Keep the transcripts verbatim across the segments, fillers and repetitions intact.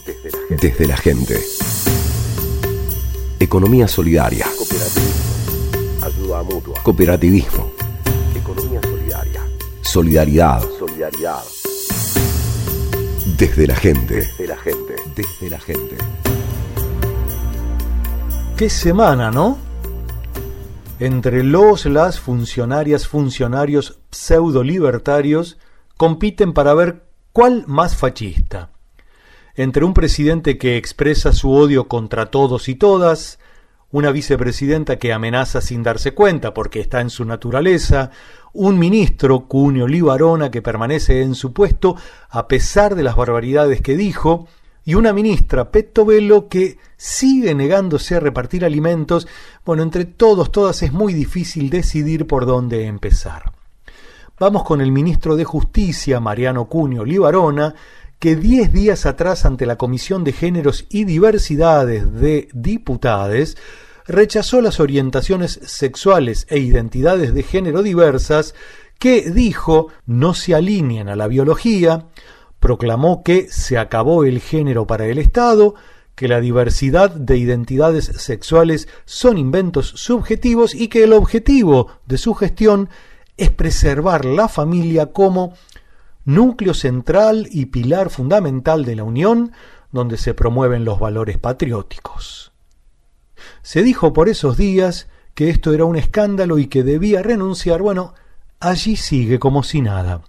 Desde la gente. Desde la gente. Economía solidaria. Cooperativismo. Ayuda mutua. Cooperativismo. Economía solidaria. Solidaridad. Solidaridad. Desde la gente. Desde la gente. Desde la gente. Qué semana, ¿no? Entre los, las funcionarias, funcionarios pseudo-libertarios compiten para ver cuál más fascista. Entre un presidente que expresa su odio contra todos y todas, una vicepresidenta que amenaza sin darse cuenta porque está en su naturaleza, un ministro, Cunio Libarona, que permanece en su puesto a pesar de las barbaridades que dijo, y una ministra, Petovelo, que sigue negándose a repartir alimentos. Bueno, entre todos, todas es muy difícil decidir por dónde empezar. Vamos con el ministro de Justicia, Mariano Cunio Libarona, que diez días atrás ante la Comisión de Géneros y Diversidades de Diputades rechazó las orientaciones sexuales e identidades de género diversas que, dijo, no se alinean a la biología. Proclamó que se acabó el género para el Estado, que la diversidad de identidades sexuales son inventos subjetivos y que el objetivo de su gestión es preservar la familia como núcleo central y pilar fundamental de la Unión, donde se promueven los valores patrióticos. Se dijo por esos días que esto era un escándalo y que debía renunciar. Bueno, allí sigue como si nada.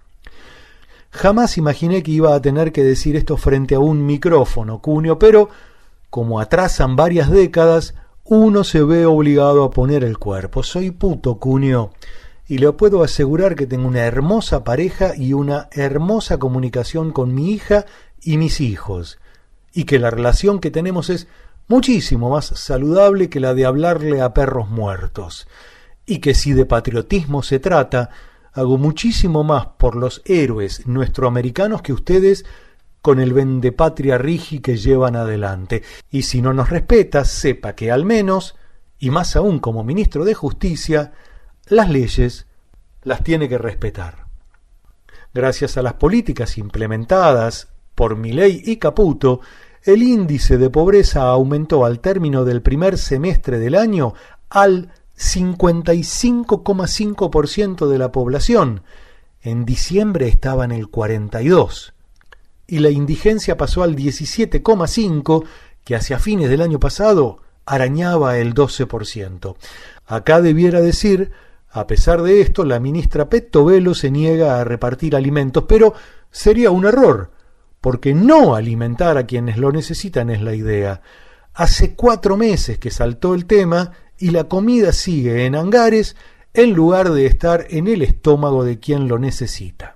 Jamás imaginé que iba a tener que decir esto frente a un micrófono, Cunio, pero como atrasan varias décadas, uno se ve obligado a poner el cuerpo. Soy puto, Cunio, y le puedo asegurar que tengo una hermosa pareja y una hermosa comunicación con mi hija y mis hijos, y que la relación que tenemos es muchísimo más saludable que la de hablarle a perros muertos, y que si de patriotismo se trata, hago muchísimo más por los héroes nuestroamericanos que ustedes con el vendepatria rigi que llevan adelante. Y si no nos respeta, sepa que al menos, y más aún como ministro de Justicia, las leyes las tiene que respetar. Gracias a las políticas implementadas por Milei y Caputo, el índice de pobreza aumentó al término del primer semestre del año al cincuenta y cinco coma cinco por ciento de la población. En diciembre estaba en el cuarenta y dos por ciento. Y la indigencia pasó al diecisiete coma cinco por ciento, que hacia fines del año pasado arañaba el doce por ciento. Acá debiera decir, a pesar de esto, la ministra Petovelo se niega a repartir alimentos, pero sería un error, porque no alimentar a quienes lo necesitan es la idea. Hace cuatro meses que saltó el tema y la comida sigue en hangares en lugar de estar en el estómago de quien lo necesita.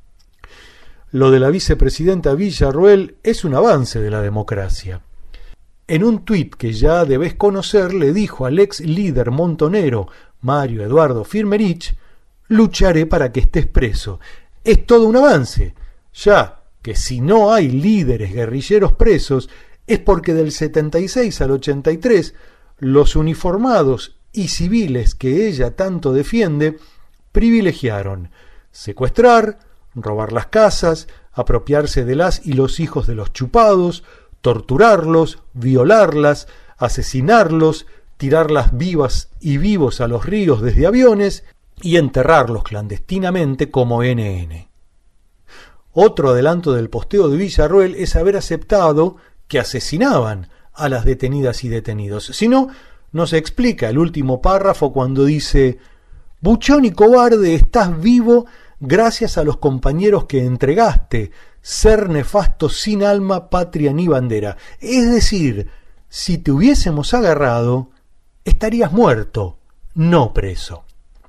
Lo de la vicepresidenta Villarruel es un avance de la democracia. En un tuit que ya debes conocer, le dijo al ex líder montonero Mario Eduardo Firmerich: lucharé para que estés preso. Es todo un avance, ya que si no hay líderes guerrilleros presos es porque del setenta y seis al ochenta y tres los uniformados y civiles que ella tanto defiende privilegiaron secuestrar, robar las casas, apropiarse de las y los hijos de los chupados, torturarlos, violarlas, asesinarlos, tirarlas vivas y vivos a los ríos desde aviones y enterrarlos clandestinamente como ene ene. Otro adelanto del posteo de Villarruel es haber aceptado que asesinaban a las detenidas y detenidos. Si no, no se explica el último párrafo cuando dice: buchón y cobarde, estás vivo gracias a los compañeros que entregaste, ser nefasto sin alma, patria ni bandera. Es decir, si te hubiésemos agarrado, estarías muerto, no preso.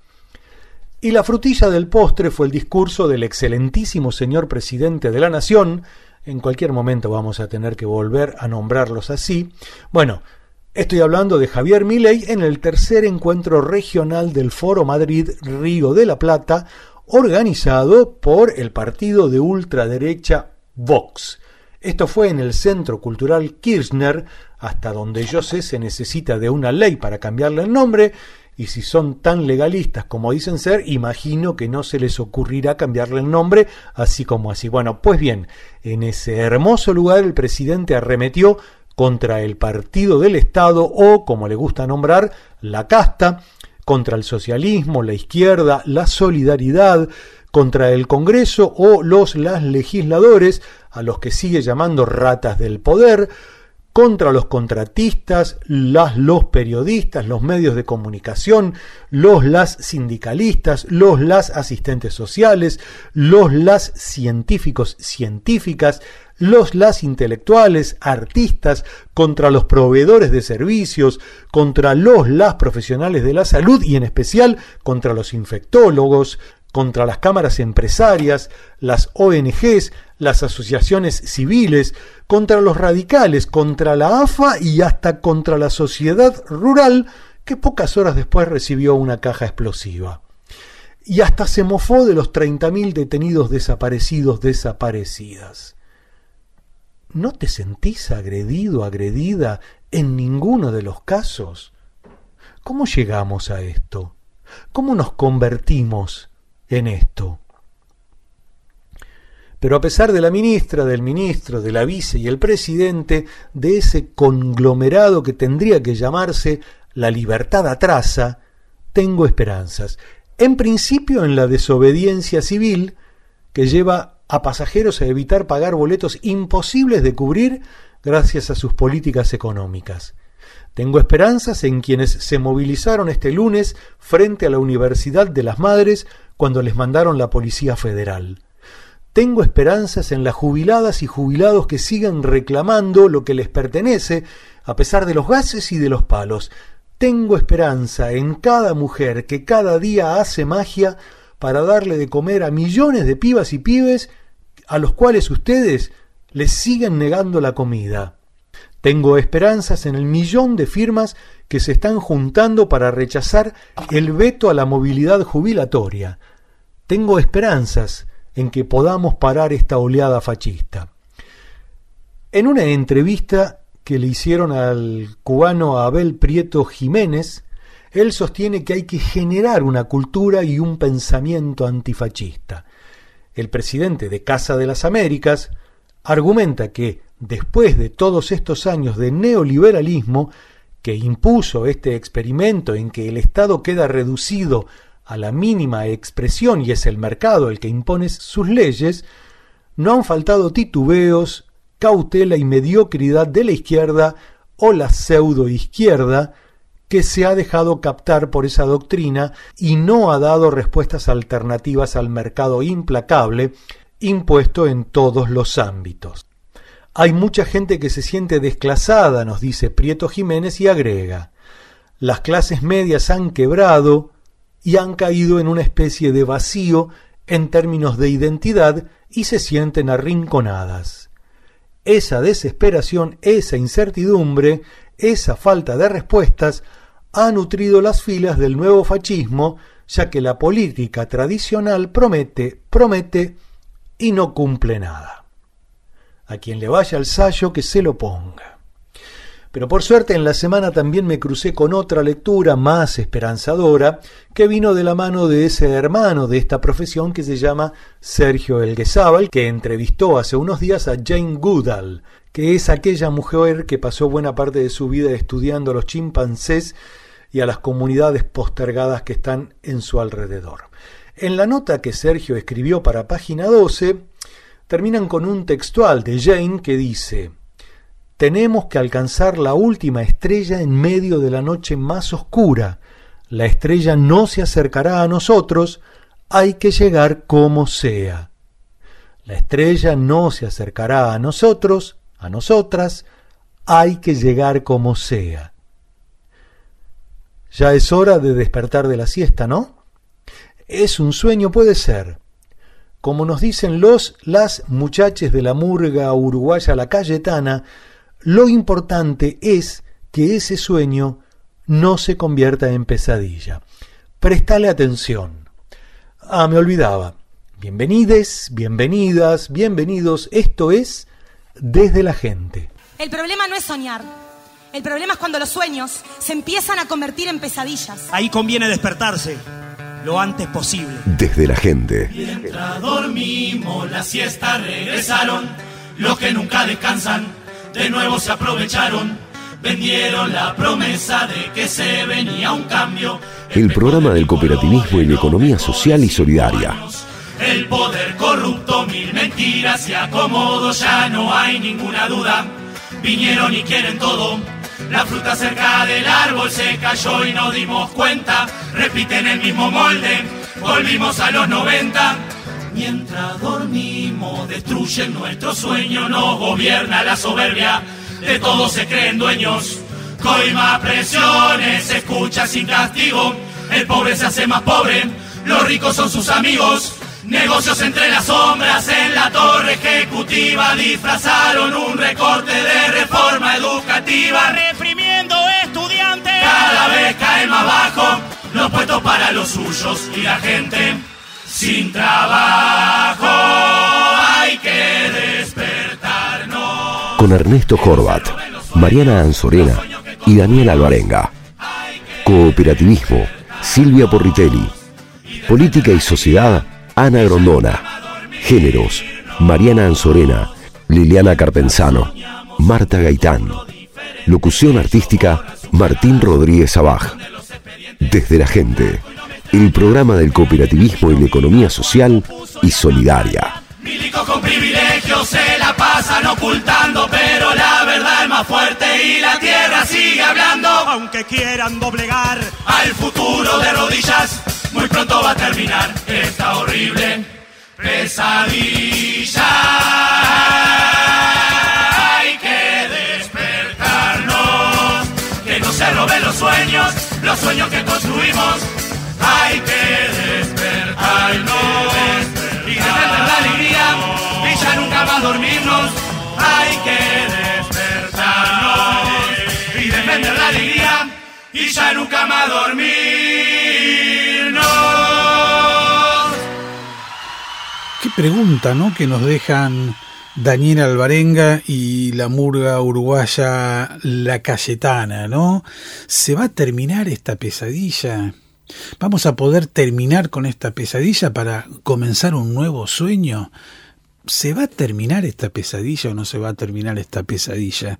Y la frutilla del postre fue el discurso del excelentísimo señor presidente de la Nación. En cualquier momento vamos a tener que volver a nombrarlos así. Bueno, estoy hablando de Javier Milei en el tercer encuentro regional del Foro Madrid Río de la Plata, organizado por el partido de ultraderecha Vox. Esto fue en el Centro Cultural Kirchner, hasta donde yo sé se necesita de una ley para cambiarle el nombre, y si son tan legalistas como dicen ser, imagino que no se les ocurrirá cambiarle el nombre así como así. Bueno, pues bien, en ese hermoso lugar el presidente arremetió contra el partido del Estado o, como le gusta nombrar, la casta, contra el socialismo, la izquierda, la solidaridad, contra el Congreso o los las legisladores, a los que sigue llamando ratas del poder, contra los contratistas, las, los periodistas, los medios de comunicación, los las sindicalistas, los las asistentes sociales, los las científicos, científicas, los las intelectuales, artistas, contra los proveedores de servicios, contra los las profesionales de la salud y en especial contra los infectólogos, contra las cámaras empresarias, las O N Ges, las asociaciones civiles, contra los radicales, contra la A F A y hasta contra la sociedad rural, que pocas horas después recibió una caja explosiva. Y hasta se mofó de los treinta mil detenidos desaparecidos, desaparecidas. ¿No te sentís agredido, agredida en ninguno de los casos? ¿Cómo llegamos a esto? ¿Cómo nos convertimos en esto? Pero a pesar de la ministra, del ministro, de la vice y el presidente, de ese conglomerado que tendría que llamarse la libertad atrasa, tengo esperanzas. En principio en la desobediencia civil, que lleva a pasajeros a evitar pagar boletos imposibles de cubrir gracias a sus políticas económicas. Tengo esperanzas en quienes se movilizaron este lunes frente a la Universidad de las Madres cuando les mandaron la Policía Federal. Tengo esperanzas en las jubiladas y jubilados que sigan reclamando lo que les pertenece a pesar de los gases y de los palos. Tengo esperanza en cada mujer que cada día hace magia para darle de comer a millones de pibas y pibes a los cuales ustedes les siguen negando la comida. Tengo esperanzas en el millón de firmas que se están juntando para rechazar el veto a la movilidad jubilatoria. Tengo esperanzas en que podamos parar esta oleada fascista. En una entrevista que le hicieron al cubano Abel Prieto Jiménez, él sostiene que hay que generar una cultura y un pensamiento antifascista. El presidente de Casa de las Américas argumenta que después de todos estos años de neoliberalismo que impuso este experimento en que el Estado queda reducido a la mínima expresión y es el mercado el que impone sus leyes, no han faltado titubeos, cautela y mediocridad de la izquierda o la pseudoizquierda que se ha dejado captar por esa doctrina y no ha dado respuestas alternativas al mercado implacable impuesto en todos los ámbitos. Hay mucha gente que se siente desclasada, nos dice Prieto Jiménez, y agrega: las clases medias han quebrado y han caído en una especie de vacío en términos de identidad y se sienten arrinconadas. Esa desesperación, esa incertidumbre, esa falta de respuestas ha nutrido las filas del nuevo fascismo, ya que la política tradicional promete, promete y no cumple nada. A quien le vaya al sayo que se lo ponga. Pero por suerte en la semana también me crucé con otra lectura más esperanzadora que vino de la mano de ese hermano de esta profesión que se llama Sergio Elguezábal, que entrevistó hace unos días a Jane Goodall, que es aquella mujer que pasó buena parte de su vida estudiando a los chimpancés y a las comunidades postergadas que están en su alrededor. En la nota que Sergio escribió para Página doce, terminan con un textual de Jane que dice: tenemos que alcanzar la última estrella en medio de la noche más oscura. La estrella no se acercará a nosotros, hay que llegar como sea. La estrella no se acercará a nosotros, a nosotras, hay que llegar como sea. Ya es hora de despertar de la siesta, ¿no? Es un sueño, puede ser. Como nos dicen los, las muchaches de la murga uruguaya La Cayetana, lo importante es que ese sueño no se convierta en pesadilla. Prestale atención. Ah, me olvidaba. Bienvenides, bienvenidas, bienvenidos. Esto es Desde la Gente. El problema no es soñar. El problema es cuando los sueños se empiezan a convertir en pesadillas. Ahí conviene despertarse lo antes posible. Desde la gente. Mientras dormimos, la siesta regresaron. Los que nunca descansan, de nuevo se aprovecharon. Vendieron la promesa de que se venía un cambio. El programa del cooperativismo y la economía social y solidaria. El poder corrupto, mil mentiras y acomodo, ya no hay ninguna duda. Vinieron y quieren todo. La fruta cerca del árbol se cayó y nos dimos cuenta. Repiten el mismo molde, volvimos a los noventa. Mientras dormimos, destruyen nuestro sueño. Nos gobierna la soberbia, de todos se creen dueños. Coima presiones, se escucha sin castigo. El pobre se hace más pobre, los ricos son sus amigos. Negocios entre las sombras, en la torre ejecutiva disfrazaron un recorte de reforma educativa. Reprimiendo estudiantes. Cada vez caen más bajo los puestos para los suyos y la gente sin trabajo. Hay que despertarnos. Con Ernesto Horvat, Mariana Anzorena y Daniel Alvarenga. Cooperativismo, Silvia Porritelli. Política y sociedad, Ana Grondona. Géneros, Mariana Anzorena, Liliana Carpenzano, Marta Gaitán. Locución artística, Martín Rodríguez Abaj. Desde la gente, el programa del cooperativismo y la economía social y solidaria. Milicos con privilegios se la pasan ocultando, pero la verdad es más fuerte y la tierra sigue hablando. Aunque quieran doblegar al futuro de rodillas, muy pronto va a terminar esta horrible pesadilla. Hay que despertarnos, que no se roben los sueños, los sueños que construimos. Hay que despertarnos y defender la alegría y ya nunca más dormirnos. Hay que despertarnos y defender la alegría y ya nunca más dormirnos. Qué pregunta, ¿no?, que nos dejan Daniel Alvarenga y la murga uruguaya La Cayetana, ¿no? ¿Se va a terminar esta pesadilla? ¿Vamos a poder terminar con esta pesadilla para comenzar un nuevo sueño? ¿Se va a terminar esta pesadilla o no se va a terminar esta pesadilla?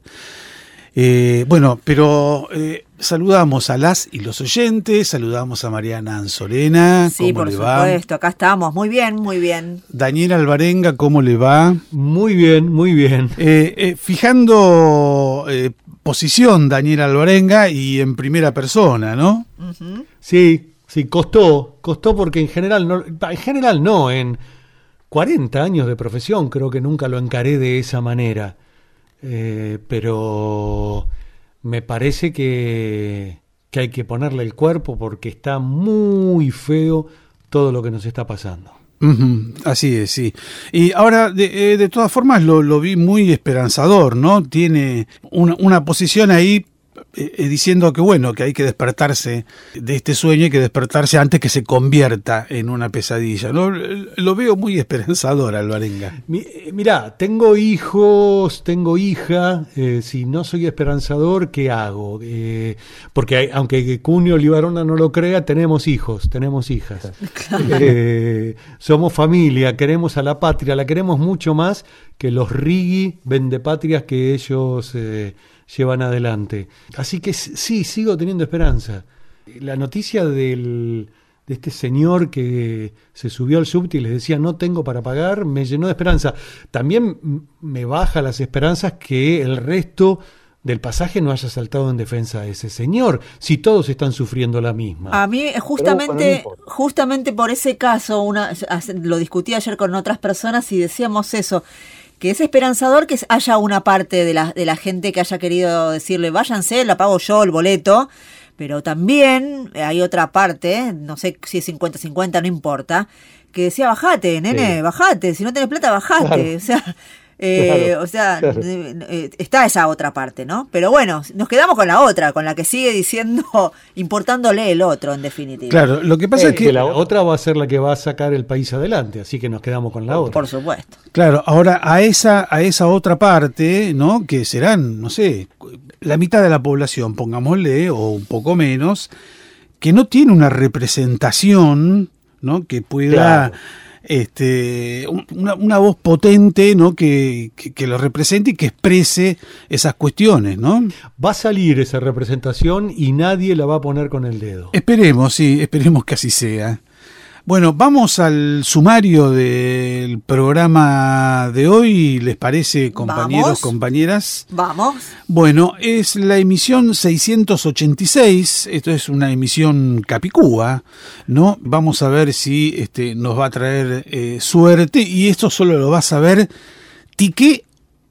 Eh, bueno, pero eh, saludamos a las y los oyentes, saludamos a Mariana Anzorena. Sí, por supuesto, acá estamos, muy bien, muy bien. Daniel Alvarenga, ¿cómo le va? Muy bien, muy bien. Eh, eh, fijando eh, posición Daniel Alvarenga y en primera persona, ¿no? Uh-huh. Sí, sí, costó, costó porque en general no, en general no, en cuarenta años de profesión creo que nunca lo encaré de esa manera. Eh, pero me parece que, que hay que ponerle el cuerpo porque está muy feo todo lo que nos está pasando. Uh-huh, así es, sí. Y ahora, de, eh, de todas formas, lo, lo vi muy esperanzador, ¿no? Tiene una, una posición ahí eh, diciendo que, bueno, que hay que despertarse de este sueño, hay que despertarse antes que se convierta en una pesadilla, ¿no? Lo veo muy esperanzador, Alvarenga. Mi, mirá, tengo hijos, tengo hija, eh, si no soy esperanzador, ¿qué hago? Eh, porque hay, aunque Cunio Libarona no lo crea, tenemos hijos, tenemos hijas. Claro. Eh, somos familia, queremos a la patria, la queremos mucho más que los rigui vendepatrias que ellos eh, llevan adelante. Así que sí, sigo teniendo esperanza. La noticia del, de este señor que se subió al subte y les decía no tengo para pagar, me llenó de esperanza. También me baja las esperanzas que el resto del pasaje no haya saltado en defensa de ese señor, si todos están sufriendo la misma. A mí justamente, no justamente por ese caso, una, lo discutí ayer con otras personas y decíamos eso, que es esperanzador que haya una parte de la, de la gente que haya querido decirle váyanse, la pago yo el boleto, pero también hay otra parte, no sé si es cincuenta cincuenta, no importa, que decía bajate, nene, sí. bajate, si no tenés plata, bajate, claro. O sea, Eh, Claro, o sea, claro. eh, eh, está esa otra parte, ¿no? Pero bueno, nos quedamos con la otra, con la que sigue diciendo, importándole el otro, en definitiva. Claro, lo que pasa Eh, es que, que la otra va a ser la que va a sacar el país adelante, así que nos quedamos con la otra. Por supuesto. claro, ahora a esa, a esa otra parte, ¿no? Que serán, no sé, la mitad de la población, pongámosle, o un poco menos, que no tiene una representación, ¿no? Que pueda, Claro. este, un- una, una voz potente, ¿no? Que, que, que lo represente y que exprese esas cuestiones, ¿no? Va a salir esa representación y nadie la va a poner con el dedo. Esperemos, sí, esperemos que así sea. Bueno, vamos al sumario del programa de hoy, ¿les parece, compañeros, Vamos. compañeras? Vamos. Bueno, es la emisión seiscientos ochenta y seis, esto es una emisión capicúa, ¿no? Vamos a ver si este, nos va a traer eh, suerte, y esto solo lo va a saber Tique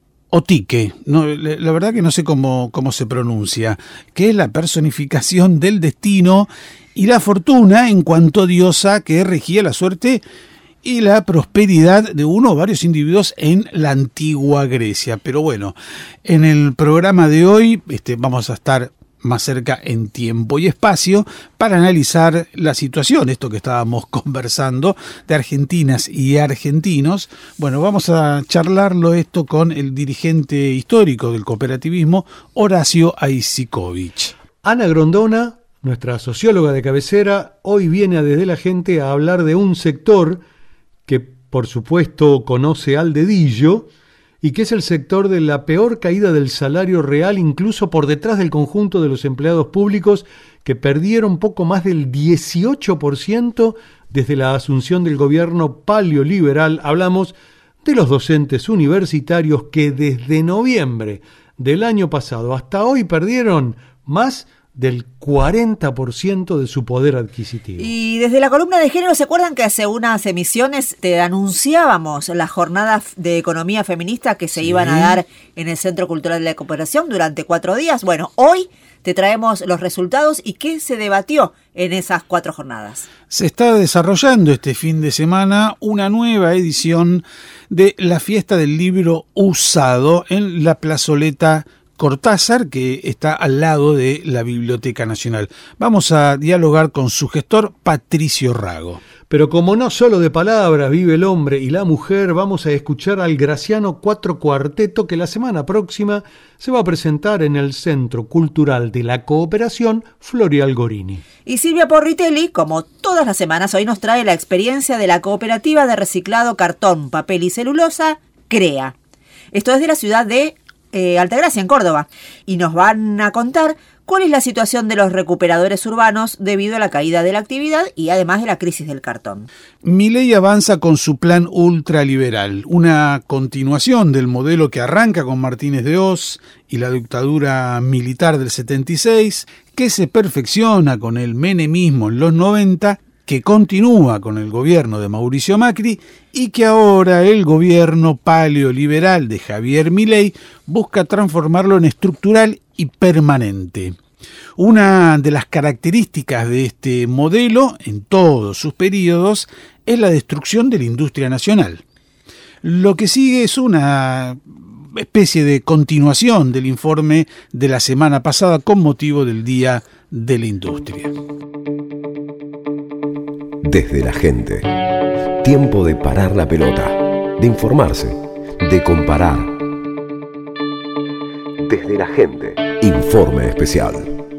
o Tique, no, la la verdad que no sé cómo, cómo se pronuncia, que es la personificación del destino y la fortuna en cuanto diosa que regía la suerte y la prosperidad de uno o varios individuos en la antigua Grecia. Pero bueno, en el programa de hoy este, vamos a estar más cerca en tiempo y espacio para analizar la situación, esto que estábamos conversando, de argentinas y argentinos. Bueno, vamos a charlarlo esto con el dirigente histórico del cooperativismo, Horacio Aisikovich. Ana Grondona, nuestra socióloga de cabecera, hoy viene a Desde la Gente a hablar de un sector que, por supuesto, conoce al dedillo y que es el sector de la peor caída del salario real, incluso por detrás del conjunto de los empleados públicos, que perdieron poco más del dieciocho por ciento desde la asunción del gobierno paleoliberal. Hablamos de los docentes universitarios que desde noviembre del año pasado hasta hoy perdieron más del cuarenta por ciento de su poder adquisitivo. Y desde la columna de género, ¿se acuerdan que hace unas emisiones te anunciábamos las jornadas de economía feminista que se Sí. iban a dar en el Centro Cultural de la Cooperación durante cuatro días? Bueno, hoy te traemos los resultados y qué se debatió en esas cuatro jornadas. Se está desarrollando este fin de semana una nueva edición de la Fiesta del Libro Usado en la plazoleta Cortázar, que está al lado de la Biblioteca Nacional. Vamos a dialogar con su gestor, Patricio Rago. Pero como no solo de palabras vive el hombre y la mujer, vamos a escuchar al Graciano Cuatro Cuarteto, que la semana próxima se va a presentar en el Centro Cultural de la Cooperación Florial Gorini. Y Silvia Porritelli, como todas las semanas, hoy nos trae la experiencia de la cooperativa de reciclado cartón, papel y celulosa, CREA. Esto es de la ciudad de eh, Altagracia, en Córdoba. Y nos van a contar cuál es la situación de los recuperadores urbanos debido a la caída de la actividad y además de la crisis del cartón. Milei avanza con su plan ultraliberal, una continuación del modelo que arranca con Martínez de Hoz y la dictadura militar del setenta y seis, que se perfecciona con el menemismo en los noventa, que continúa con el gobierno de Mauricio Macri y que ahora el gobierno paleoliberal de Javier Milei busca transformarlo en estructural y permanente. Una de las características de este modelo, en todos sus periodos, es la destrucción de la industria nacional. Lo que sigue es una especie de continuación del informe de la semana pasada con motivo del Día de la Industria. Desde la gente. Tiempo de parar la pelota, de informarse, de comparar. Desde la gente. Informe especial.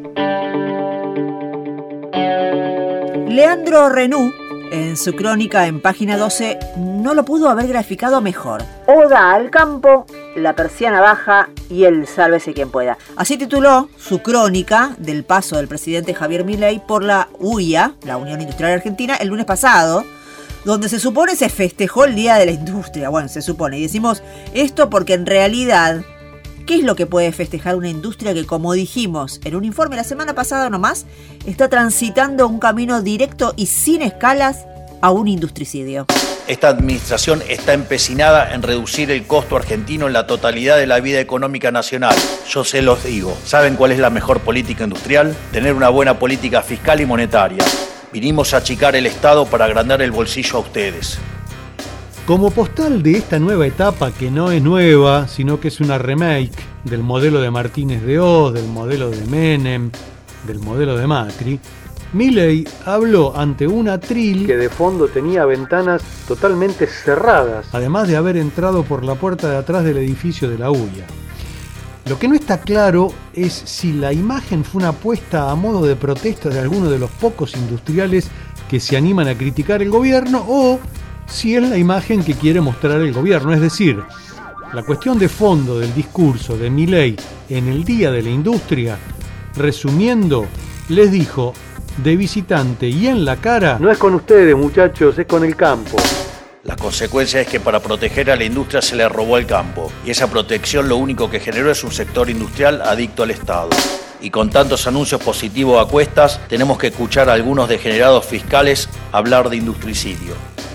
Leandro Renú, en su crónica en página doce, no lo pudo haber graficado mejor. Oda al campo, la persiana baja y el sálvese quien pueda. Así tituló su crónica del paso del presidente Javier Milei por la U I A, la Unión Industrial Argentina, el lunes pasado, donde se supone se festejó el Día de la Industria. Bueno, se supone, y decimos esto porque en realidad, ¿qué es lo que puede festejar una industria que, como dijimos en un informe la semana pasada nomás, está transitando un camino directo y sin escalas a un industricidio? Esta administración está empecinada en reducir el costo argentino en la totalidad de la vida económica nacional. Yo se los digo. ¿Saben cuál es la mejor política industrial? Tener una buena política fiscal y monetaria. Vinimos a achicar el Estado para agrandar el bolsillo a ustedes. Como postal de esta nueva etapa, que no es nueva, sino que es una remake del modelo de Martínez de Oz, del modelo de Menem, del modelo de Macri, Milei habló ante un atril que de fondo tenía ventanas totalmente cerradas, además de haber entrado por la puerta de atrás del edificio de la U I A. Lo que no está claro es si la imagen fue una puesta a modo de protesta de alguno de los pocos industriales que se animan a criticar el gobierno o si es la imagen que quiere mostrar el gobierno. Es decir, la cuestión de fondo del discurso de Milei en el Día de la Industria, resumiendo, les dijo de visitante y en la cara: no es con ustedes, muchachos, es con el campo. La consecuencia es que para proteger a la industria se le robó el campo, y esa protección lo único que generó es un sector industrial adicto al Estado. Y con tantos anuncios positivos a cuestas, tenemos que escuchar a algunos degenerados fiscales hablar de industricidio.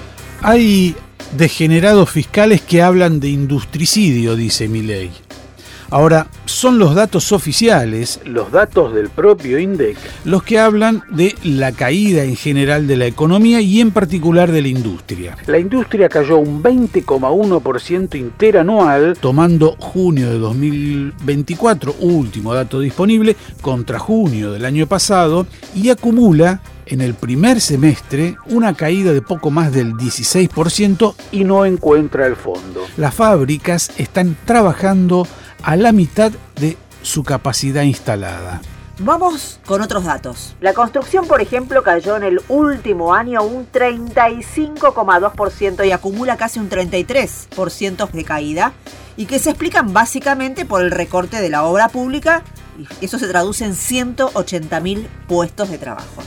Hay degenerados fiscales que hablan de industricidio, dice Milei. Ahora, son los datos oficiales, los datos del propio INDEC, los que hablan de la caída en general de la economía y en particular de la industria. La industria cayó un veinte coma uno por ciento interanual, tomando junio de dos mil veinticuatro, último dato disponible, contra junio del año pasado, y acumula en el primer semestre una caída de poco más del dieciséis por ciento y no encuentra el fondo. Las fábricas están trabajando a la mitad de su capacidad instalada. Vamos con otros datos. La construcción, por ejemplo, cayó en el último año un treinta y cinco coma dos por ciento y acumula casi un treinta y tres por ciento de caída, y que se explican básicamente por el recorte de la obra pública, y eso se traduce en ciento ochenta mil puestos de trabajo.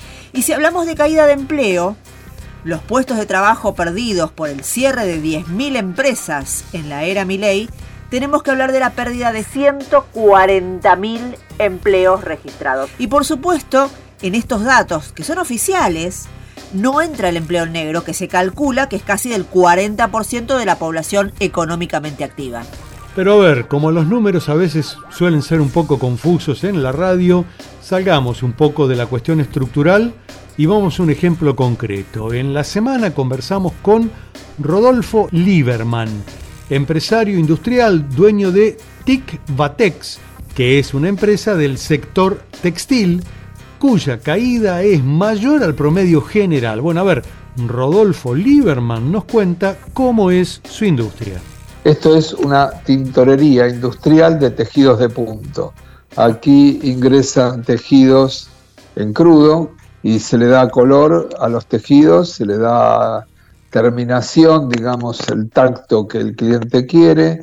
Y si hablamos de caída de empleo, los puestos de trabajo perdidos por el cierre de diez mil empresas en la era Milei, tenemos que hablar de la pérdida de ciento cuarenta mil empleos registrados. Y por supuesto, en estos datos, que son oficiales, no entra el empleo negro, que se calcula que es casi del cuarenta por ciento de la población económicamente activa. Pero a ver, como los números a veces suelen ser un poco confusos en la radio, salgamos un poco de la cuestión estructural y vamos a un ejemplo concreto. En la semana conversamos con Rodolfo Lieberman, empresario industrial, dueño de TIC Vatex, que es una empresa del sector textil, cuya caída es mayor al promedio general. Bueno, a ver, Rodolfo Lieberman nos cuenta cómo es su industria. Esto es una tintorería industrial de tejidos de punto. Aquí ingresan tejidos en crudo y se le da color a los tejidos, se le da terminación, digamos, el tacto que el cliente quiere,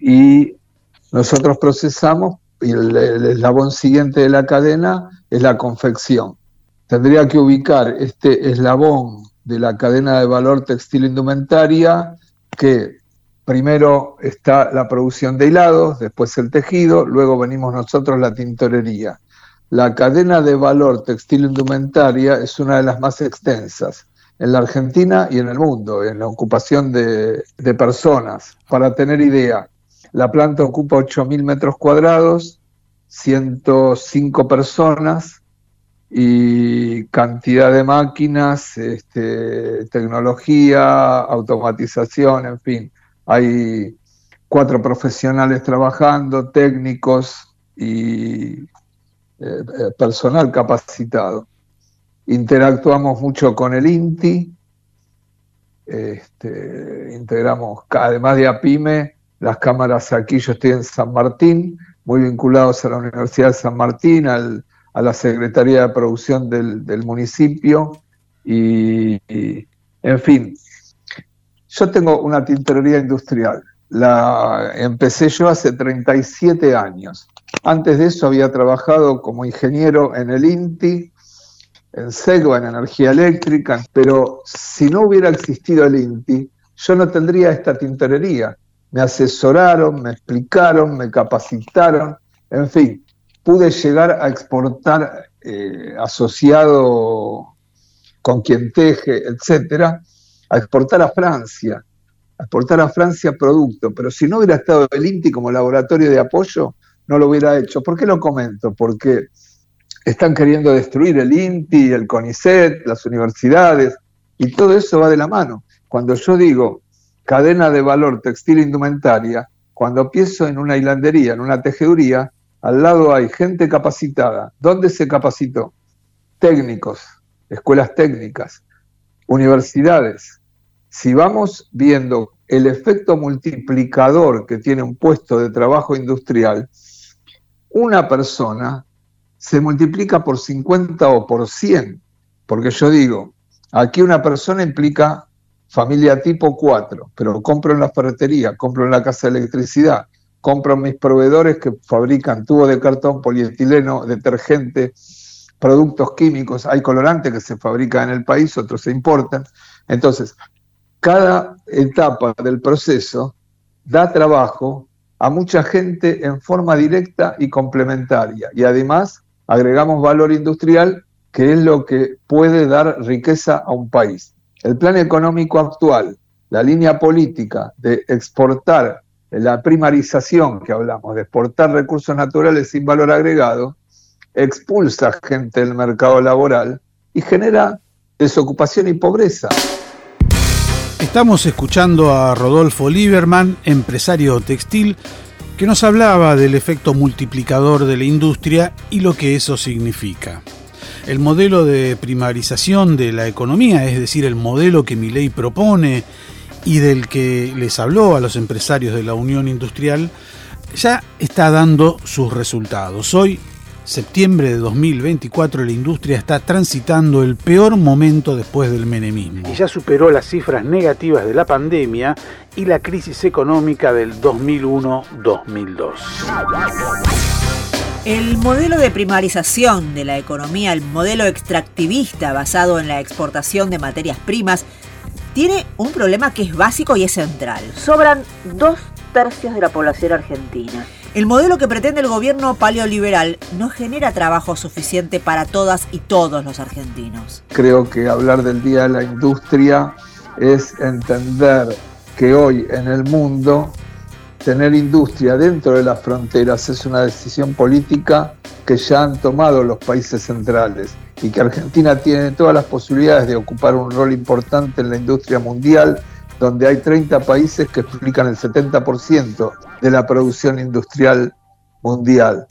y nosotros procesamos, y el, el eslabón siguiente de la cadena es la confección. Tendría que ubicar este eslabón de la cadena de valor textil indumentaria, que primero está la producción de hilados, después el tejido, luego venimos nosotros la tintorería. La cadena de valor textil indumentaria es una de las más extensas en la Argentina y en el mundo, en la ocupación de, de personas. Para tener idea, la planta ocupa ocho mil metros cuadrados, ciento cinco personas y cantidad de máquinas, este, tecnología, automatización, en fin. Hay cuatro profesionales trabajando, técnicos y eh, personal capacitado. Interactuamos mucho con el INTI, este, integramos, además de APYME, las cámaras aquí, yo estoy en San Martín, muy vinculados a la Universidad de San Martín, al, a la Secretaría de Producción del, del municipio, y, y, en fin, yo tengo una tintorería industrial, la empecé yo hace treinta y siete años, antes de eso había trabajado como ingeniero en el INTI, en SEGVA, en energía eléctrica, pero si no hubiera existido el INTI, yo no tendría esta tintorería. Me asesoraron, me explicaron, me capacitaron, en fin, pude llegar a exportar eh, asociado con quien teje, etcétera, a exportar a Francia, a exportar a Francia producto, pero si no hubiera estado el INTI como laboratorio de apoyo, no lo hubiera hecho. ¿Por qué lo comento? Porque están queriendo destruir el INTI, el CONICET, las universidades, y todo eso va de la mano. Cuando yo digo cadena de valor textil e indumentaria, cuando pienso en una hilandería, en una tejeduría, al lado hay gente capacitada. ¿Dónde se capacitó? Técnicos, escuelas técnicas, universidades. Si vamos viendo el efecto multiplicador que tiene un puesto de trabajo industrial, una persona se multiplica por cincuenta o por cien, porque yo digo, aquí una persona implica familia tipo cuatro, pero compro en la ferretería, compro en la casa de electricidad, compro en mis proveedores que fabrican tubos de cartón, polietileno, detergente, productos químicos, hay colorantes que se fabrican en el país, otros se importan. Entonces, cada etapa del proceso da trabajo a mucha gente en forma directa y complementaria, y además agregamos valor industrial, que es lo que puede dar riqueza a un país. El plan económico actual, la línea política de exportar, la primarización que hablamos, de exportar recursos naturales sin valor agregado, expulsa gente del mercado laboral y genera desocupación y pobreza. Estamos escuchando a Rodolfo Lieberman, empresario textil, que nos hablaba del efecto multiplicador de la industria y lo que eso significa. El modelo de primarización de la economía, es decir, el modelo que Milei propone y del que les habló a los empresarios de la Unión Industrial, ya está dando sus resultados. Hoy, septiembre de dos mil veinticuatro, la industria está transitando el peor momento después del menemismo. Y ya superó las cifras negativas de la pandemia y la crisis económica del dos mil uno dos mil dos. El modelo de primarización de la economía, el modelo extractivista basado en la exportación de materias primas, tiene un problema que es básico y es central. Sobran dos tercios de la población argentina. El modelo que pretende el gobierno paleoliberal no genera trabajo suficiente para todas y todos los argentinos. Creo que hablar del Día de la Industria es entender que hoy en el mundo tener industria dentro de las fronteras es una decisión política que ya han tomado los países centrales y que Argentina tiene todas las posibilidades de ocupar un rol importante en la industria mundial, donde hay treinta países que explican el setenta por ciento de la producción industrial mundial.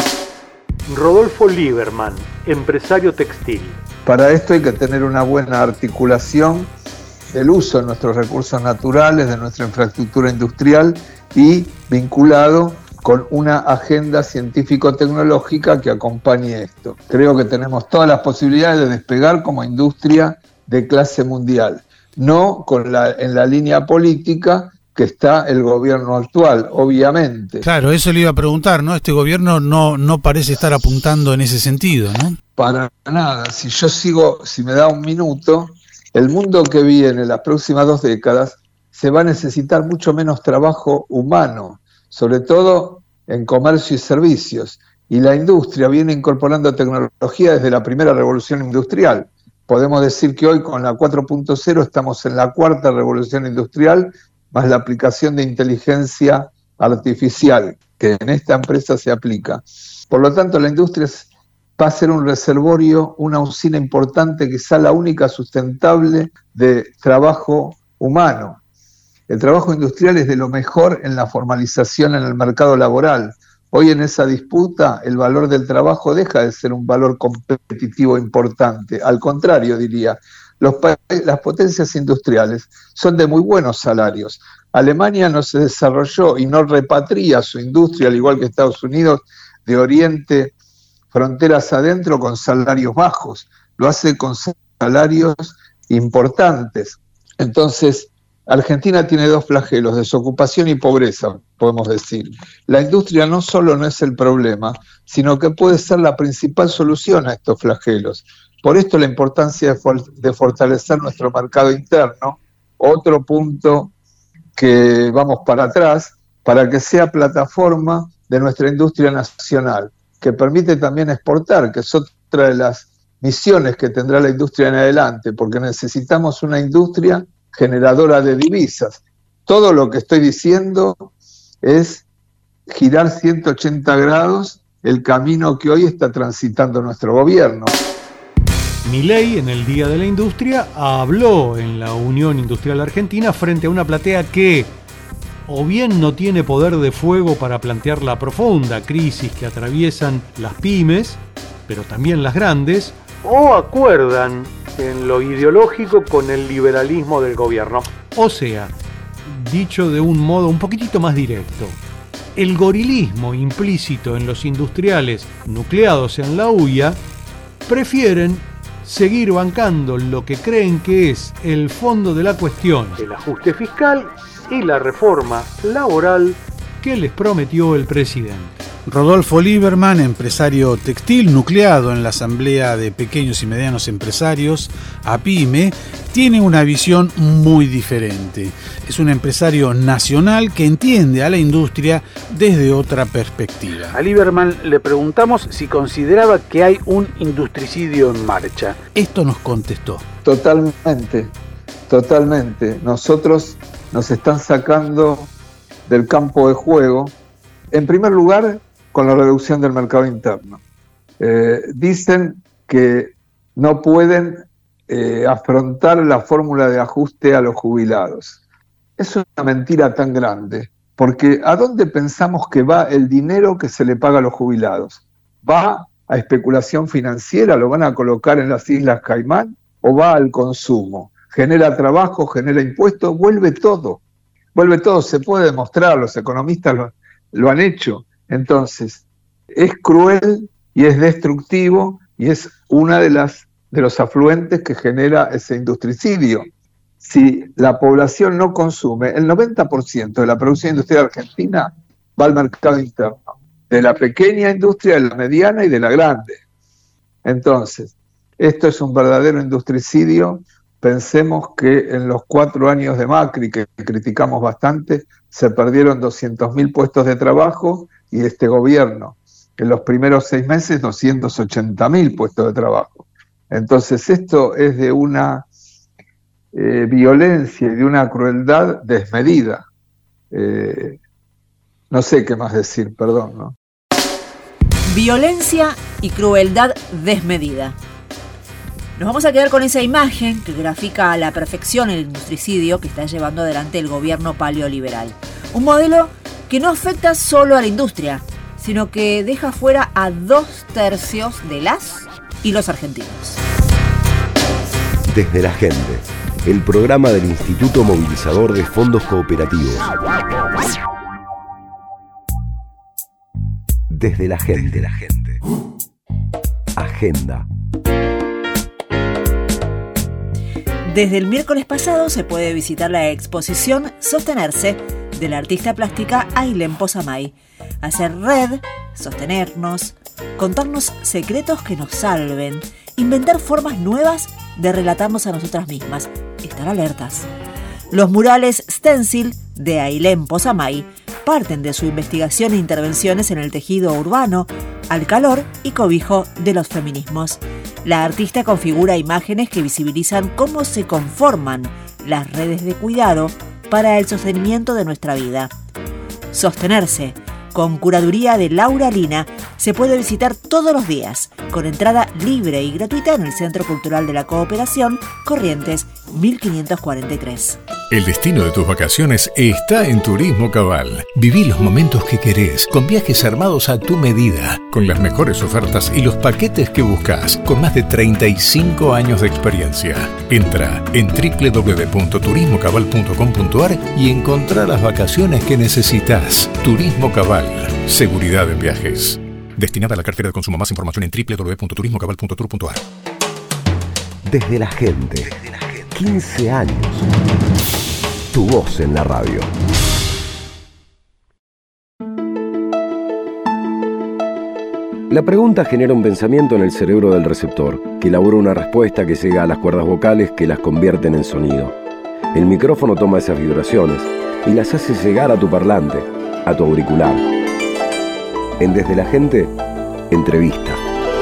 Rodolfo Lieberman, empresario textil. Para esto hay que tener una buena articulación del uso de nuestros recursos naturales, de nuestra infraestructura industrial y vinculado con una agenda científico-tecnológica que acompañe esto. Creo que tenemos todas las posibilidades de despegar como industria de clase mundial, no con la, en la línea política que está el gobierno actual, obviamente. Claro, eso le iba a preguntar, ¿no? Este gobierno no, no parece estar apuntando en ese sentido, ¿no? Para nada. Si yo sigo, si me da un minuto, el mundo que viene, las próximas dos décadas, se va a necesitar mucho menos trabajo humano, sobre todo en comercio y servicios. Y la industria viene incorporando tecnología desde la primera revolución industrial. Podemos decir que hoy con la cuatro punto cero estamos en la cuarta revolución industrial, más la aplicación de inteligencia artificial, que en esta empresa se aplica. Por lo tanto, la industria va a ser un reservorio, una usina importante, quizá la única sustentable de trabajo humano. El trabajo industrial es de lo mejor en la formalización en el mercado laboral. Hoy en esa disputa el valor del trabajo deja de ser un valor competitivo importante. Al contrario, diría, los pa- las potencias industriales son de muy buenos salarios. Alemania no se desarrolló y no repatria su industria, al igual que Estados Unidos, de Oriente, fronteras adentro, con salarios bajos. Lo hace con salarios importantes. Entonces, Argentina tiene dos flagelos, desocupación y pobreza, podemos decir. La industria no solo no es el problema, sino que puede ser la principal solución a estos flagelos. Por esto la importancia de, for- de fortalecer nuestro mercado interno, otro punto que vamos para atrás, para que sea plataforma de nuestra industria nacional, que permite también exportar, que es otra de las misiones que tendrá la industria en adelante, porque necesitamos una industria generadora de divisas. Todo lo que estoy diciendo es girar ciento ochenta grados el camino que hoy está transitando nuestro gobierno. Milei, en el Día de la Industria, habló en la Unión Industrial Argentina frente a una platea que o bien no tiene poder de fuego para plantear la profunda crisis que atraviesan las pymes, pero también las grandes, o acuerdan en lo ideológico con el liberalismo del gobierno. O sea, dicho de un modo un poquitito más directo, el gorilismo implícito en los industriales nucleados en la U I A prefieren seguir bancando lo que creen que es el fondo de la cuestión, el ajuste fiscal y la reforma laboral que les prometió el presidente. Rodolfo Lieberman, empresario textil nucleado en la Asamblea de Pequeños y Medianos Empresarios, APYME, tiene una visión muy diferente. Es un empresario nacional que entiende a la industria desde otra perspectiva. A Lieberman le preguntamos si consideraba que hay un industricidio en marcha. Esto nos contestó. Totalmente, totalmente. Nosotros nos están sacando del campo de juego, en primer lugar, con la reducción del mercado interno. Eh, dicen que no pueden eh, afrontar la fórmula de ajuste a los jubilados. Es una mentira tan grande, porque ¿a dónde pensamos que va el dinero que se le paga a los jubilados? ¿Va a especulación financiera? ¿Lo van a colocar en las Islas Caimán? ¿O va al consumo? Genera trabajo, genera impuestos, vuelve todo. Vuelve todo, se puede demostrar, los economistas lo, lo han hecho. Entonces, es cruel y es destructivo y es una de las de los afluentes que genera ese industricidio. Si la población no consume, el noventa por ciento de la producción industrial argentina va al mercado interno, de la pequeña industria, de la mediana y de la grande. Entonces, esto es un verdadero industricidio. Pensemos que en los cuatro años de Macri, que criticamos bastante, se perdieron doscientos mil puestos de trabajo, y este gobierno, en los primeros seis meses, doscientos ochenta mil puestos de trabajo. Entonces esto es de una eh, violencia y de una crueldad desmedida. Eh, no sé qué más decir, perdón, ¿no? Violencia y crueldad desmedida. Nos vamos a quedar con esa imagen que grafica a la perfección el industricidio que está llevando adelante el gobierno paleoliberal. Un modelo que no afecta solo a la industria, sino que deja fuera a dos tercios de las y los argentinos. Desde la gente, el programa del Instituto Movilizador de Fondos Cooperativos. Desde la gente. Desde la gente. Agenda. Desde el miércoles pasado se puede visitar la exposición Sostenerse de la artista plástica Ailén Posamay. Hacer red, sostenernos, contarnos secretos que nos salven, inventar formas nuevas de relatarnos a nosotras mismas, estar alertas. Los murales Stencil de Ailén Posamay parten de su investigación e intervenciones en el tejido urbano, al calor y cobijo de los feminismos. La artista configura imágenes que visibilizan cómo se conforman las redes de cuidado para el sostenimiento de nuestra vida. Sostenerse, con curaduría de Laura Lina, se puede visitar todos los días, con entrada libre y gratuita en el Centro Cultural de la Cooperación, Corrientes mil quinientos cuarenta y tres. El destino de tus vacaciones está en Turismo Cabal. Viví los momentos que querés, con viajes armados a tu medida, con las mejores ofertas y los paquetes que buscas, con más de treinta y cinco años de experiencia. Entra en doble u doble u doble u punto turismo cabal punto com punto a r y encontrá las vacaciones que necesitas. Turismo Cabal. Seguridad en viajes. Destinada a la cartera de consumo. Más información en doble u doble u doble u punto turismo cabal punto tour punto a r. Desde la gente. Desde la gente. quince años. Tu voz en la radio. La pregunta genera un pensamiento en el cerebro del receptor, que elabora una respuesta que llega a las cuerdas vocales que las convierten en sonido. El micrófono toma esas vibraciones y las hace llegar a tu parlante, a tu auricular. En Desde la Gente, entrevista.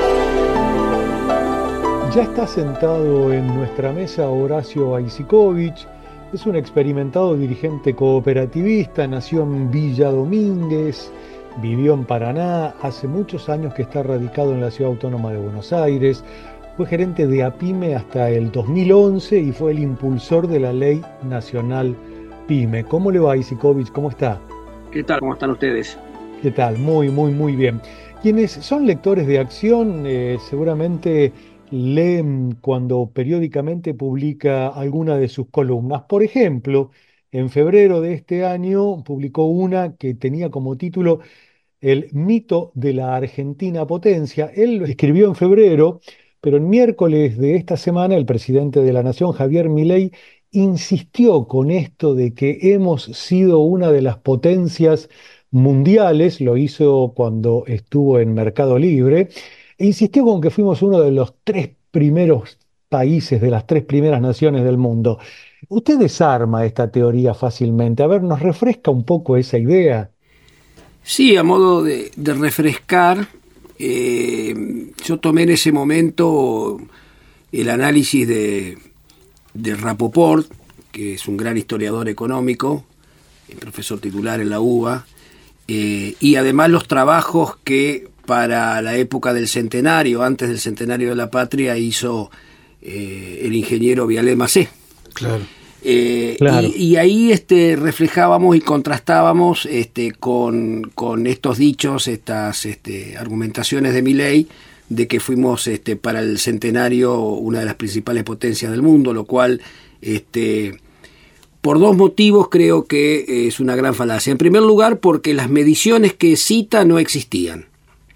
Ya está sentado en nuestra mesa Horacio Aisikovich. Es un experimentado dirigente cooperativista, nació en Villa Domínguez, vivió en Paraná, hace muchos años que está radicado en la Ciudad Autónoma de Buenos Aires, fue gerente de APYME hasta el dos mil once y fue el impulsor de la Ley Nacional PYME. ¿Cómo le va, Isikovic? ¿Cómo está? ¿Qué tal? ¿Cómo están ustedes? ¿Qué tal? Muy, muy, muy bien. Quienes son lectores de Acción eh, seguramente leen cuando periódicamente publica alguna de sus columnas. Por ejemplo, en febrero de este año publicó una que tenía como título El mito de la Argentina potencia. Él lo escribió en febrero, pero el miércoles de esta semana el presidente de la Nación, Javier Milei, insistió con esto de que hemos sido una de las potencias mundiales. Lo hizo cuando estuvo en Mercado Libre, e insistió con que fuimos uno de los tres primeros países, de las tres primeras naciones del mundo. Usted desarma esta teoría fácilmente. A ver, ¿nos refresca un poco esa idea? Sí, a modo de, de refrescar, eh, yo tomé en ese momento el análisis de, de Rapoport, que es un gran historiador económico, profesor titular en la U B A, eh, y además los trabajos que para la época del centenario, antes del centenario de la patria, hizo eh, el ingeniero Viallet Macé. Claro. Eh, claro. Y, y ahí este, reflejábamos y contrastábamos este, con, con estos dichos, estas este, argumentaciones de Milei, de que fuimos este, para el centenario una de las principales potencias del mundo, lo cual, este, por dos motivos, creo que es una gran falacia. En primer lugar, porque las mediciones que cita no existían.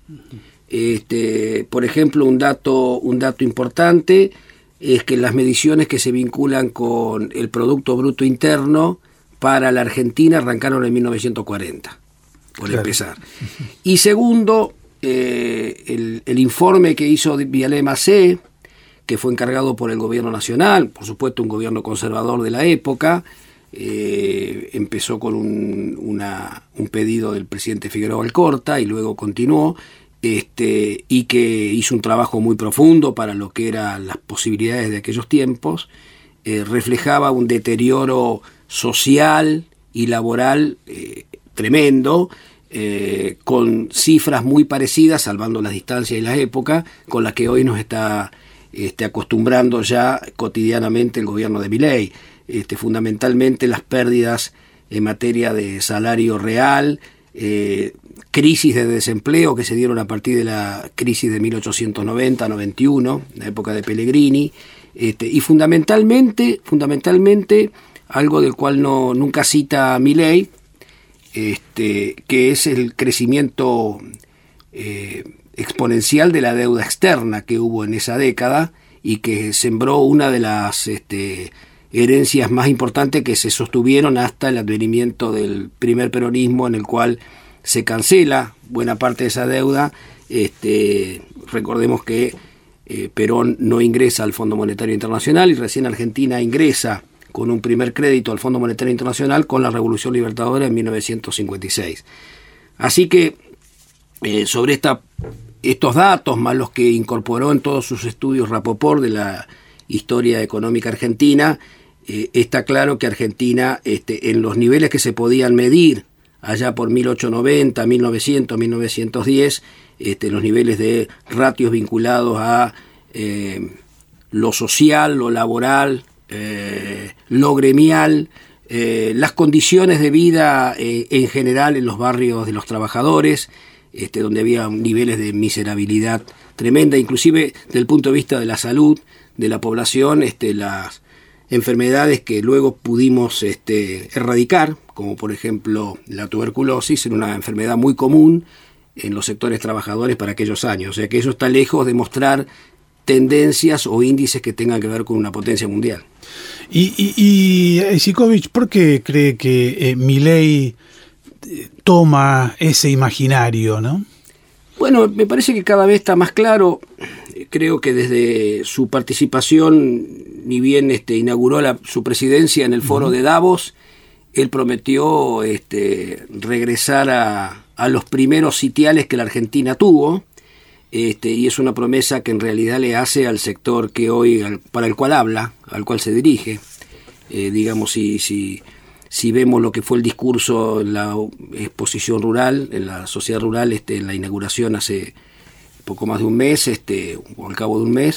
Este, por ejemplo, un dato, un dato importante es que las mediciones que se vinculan con el Producto Bruto Interno para la Argentina arrancaron en mil novecientos cuarenta, por claro. empezar. Y segundo, eh, el, el informe que hizo Viallet Macé, que fue encargado por el gobierno nacional, por supuesto un gobierno conservador de la época, eh, empezó con un, una, un pedido del presidente Figueroa Alcorta y luego continuó, Este, y que hizo un trabajo muy profundo para lo que eran las posibilidades de aquellos tiempos, eh, reflejaba un deterioro social y laboral eh, tremendo, eh, con cifras muy parecidas, salvando las distancias y la época, con las que hoy nos está este, acostumbrando ya cotidianamente el gobierno de Milei. Este, fundamentalmente las pérdidas en materia de salario real, eh, crisis de desempleo que se dieron a partir de la crisis de mil ochocientos noventa noventa y uno, la época de Pellegrini, este, y fundamentalmente, fundamentalmente algo del cual no nunca cita Milei, este, que es el crecimiento eh, exponencial de la deuda externa que hubo en esa década y que sembró una de las este, herencias más importantes que se sostuvieron hasta el advenimiento del primer peronismo, en el cual se cancela buena parte de esa deuda. Este, recordemos que eh, Perón no ingresa al Fondo Monetario Internacional y recién Argentina ingresa con un primer crédito al Fondo Monetario Internacional con la Revolución Libertadora en mil novecientos cincuenta y seis. Así que eh, sobre esta, estos datos, más los que incorporó en todos sus estudios Rapoport de la historia económica argentina, eh, está claro que Argentina, este, en los niveles que se podían medir allá por mil ochocientos noventa, mil novecientos, mil novecientos diez, este, los niveles de ratios vinculados a eh, lo social, lo laboral, eh, lo gremial, eh, las condiciones de vida eh, en general en los barrios de los trabajadores, este, donde había niveles de miserabilidad tremenda, inclusive desde el punto de vista de la salud de la población, este, las enfermedades que luego pudimos este, erradicar, como por ejemplo la tuberculosis, era una enfermedad muy común en los sectores trabajadores para aquellos años. O sea que eso está lejos de mostrar tendencias o índices que tengan que ver con una potencia mundial. Y, y, y Isikovic, ¿por qué cree que eh, Milei toma ese imaginario, no? Bueno, me parece que cada vez está más claro. Creo que desde su participación, ni bien este, inauguró la, su presidencia en el foro uh-huh. de Davos, él prometió este, regresar a, a los primeros sitiales que la Argentina tuvo, este, y es una promesa que en realidad le hace al sector que hoy, al, para el cual habla, al cual se dirige. Eh, digamos, si, si, si vemos lo que fue el discurso en la exposición rural, en la sociedad rural, este, en la inauguración hace poco más de un mes, este, o al cabo de un mes,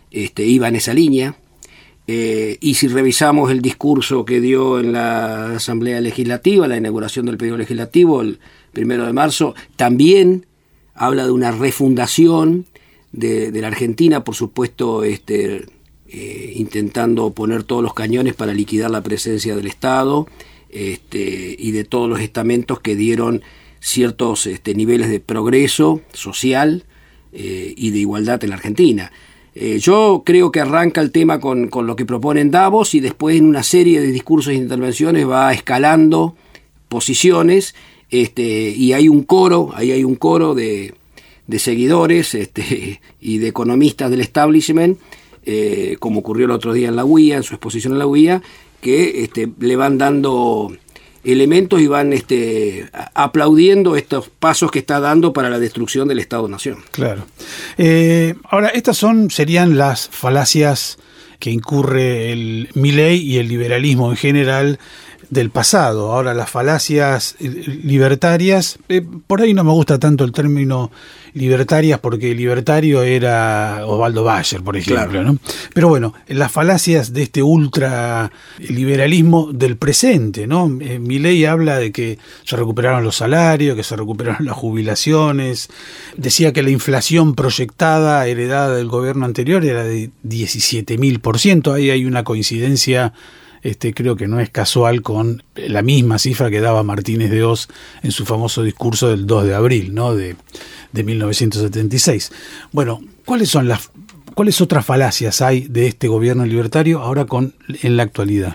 este, iba en esa línea. Eh, y si revisamos el discurso que dio en la Asamblea Legislativa, la inauguración del periodo legislativo, el primero de marzo, también habla de una refundación de, de la Argentina, por supuesto, este, eh, intentando poner todos los cañones para liquidar la presencia del Estado este, y de todos los estamentos que dieron ciertos este, niveles de progreso social eh, y de igualdad en la Argentina. Eh, yo creo que arranca el tema con, con lo que proponen Davos y después en una serie de discursos e intervenciones va escalando posiciones este, y hay un coro, ahí hay un coro de, de seguidores este, y de economistas del establishment, eh, como ocurrió el otro día en la U I A, en su exposición en la U I A, que este, le van dando elementos y van este, aplaudiendo estos pasos que está dando para la destrucción del Estado-Nación. Claro. Eh, ahora, estas son serían las falacias que incurre el Milei y el liberalismo en general del pasado. Ahora, las falacias libertarias, eh, por ahí no me gusta tanto el término libertarias porque libertario era Osvaldo Bayer, por ejemplo, claro, ¿no? Pero bueno, las falacias de este ultraliberalismo del presente, ¿no? Eh, Milei habla de que se recuperaron los salarios, que se recuperaron las jubilaciones, decía que la inflación proyectada heredada del gobierno anterior era de diecisiete mil por ciento, ahí hay una coincidencia. Este, creo que no es casual con la misma cifra que daba Martínez de Hoz en su famoso discurso del dos de abril, ¿no? de, de mil novecientos setenta y seis. Bueno, ¿cuáles son las cuáles otras falacias hay de este gobierno libertario ahora con en la actualidad?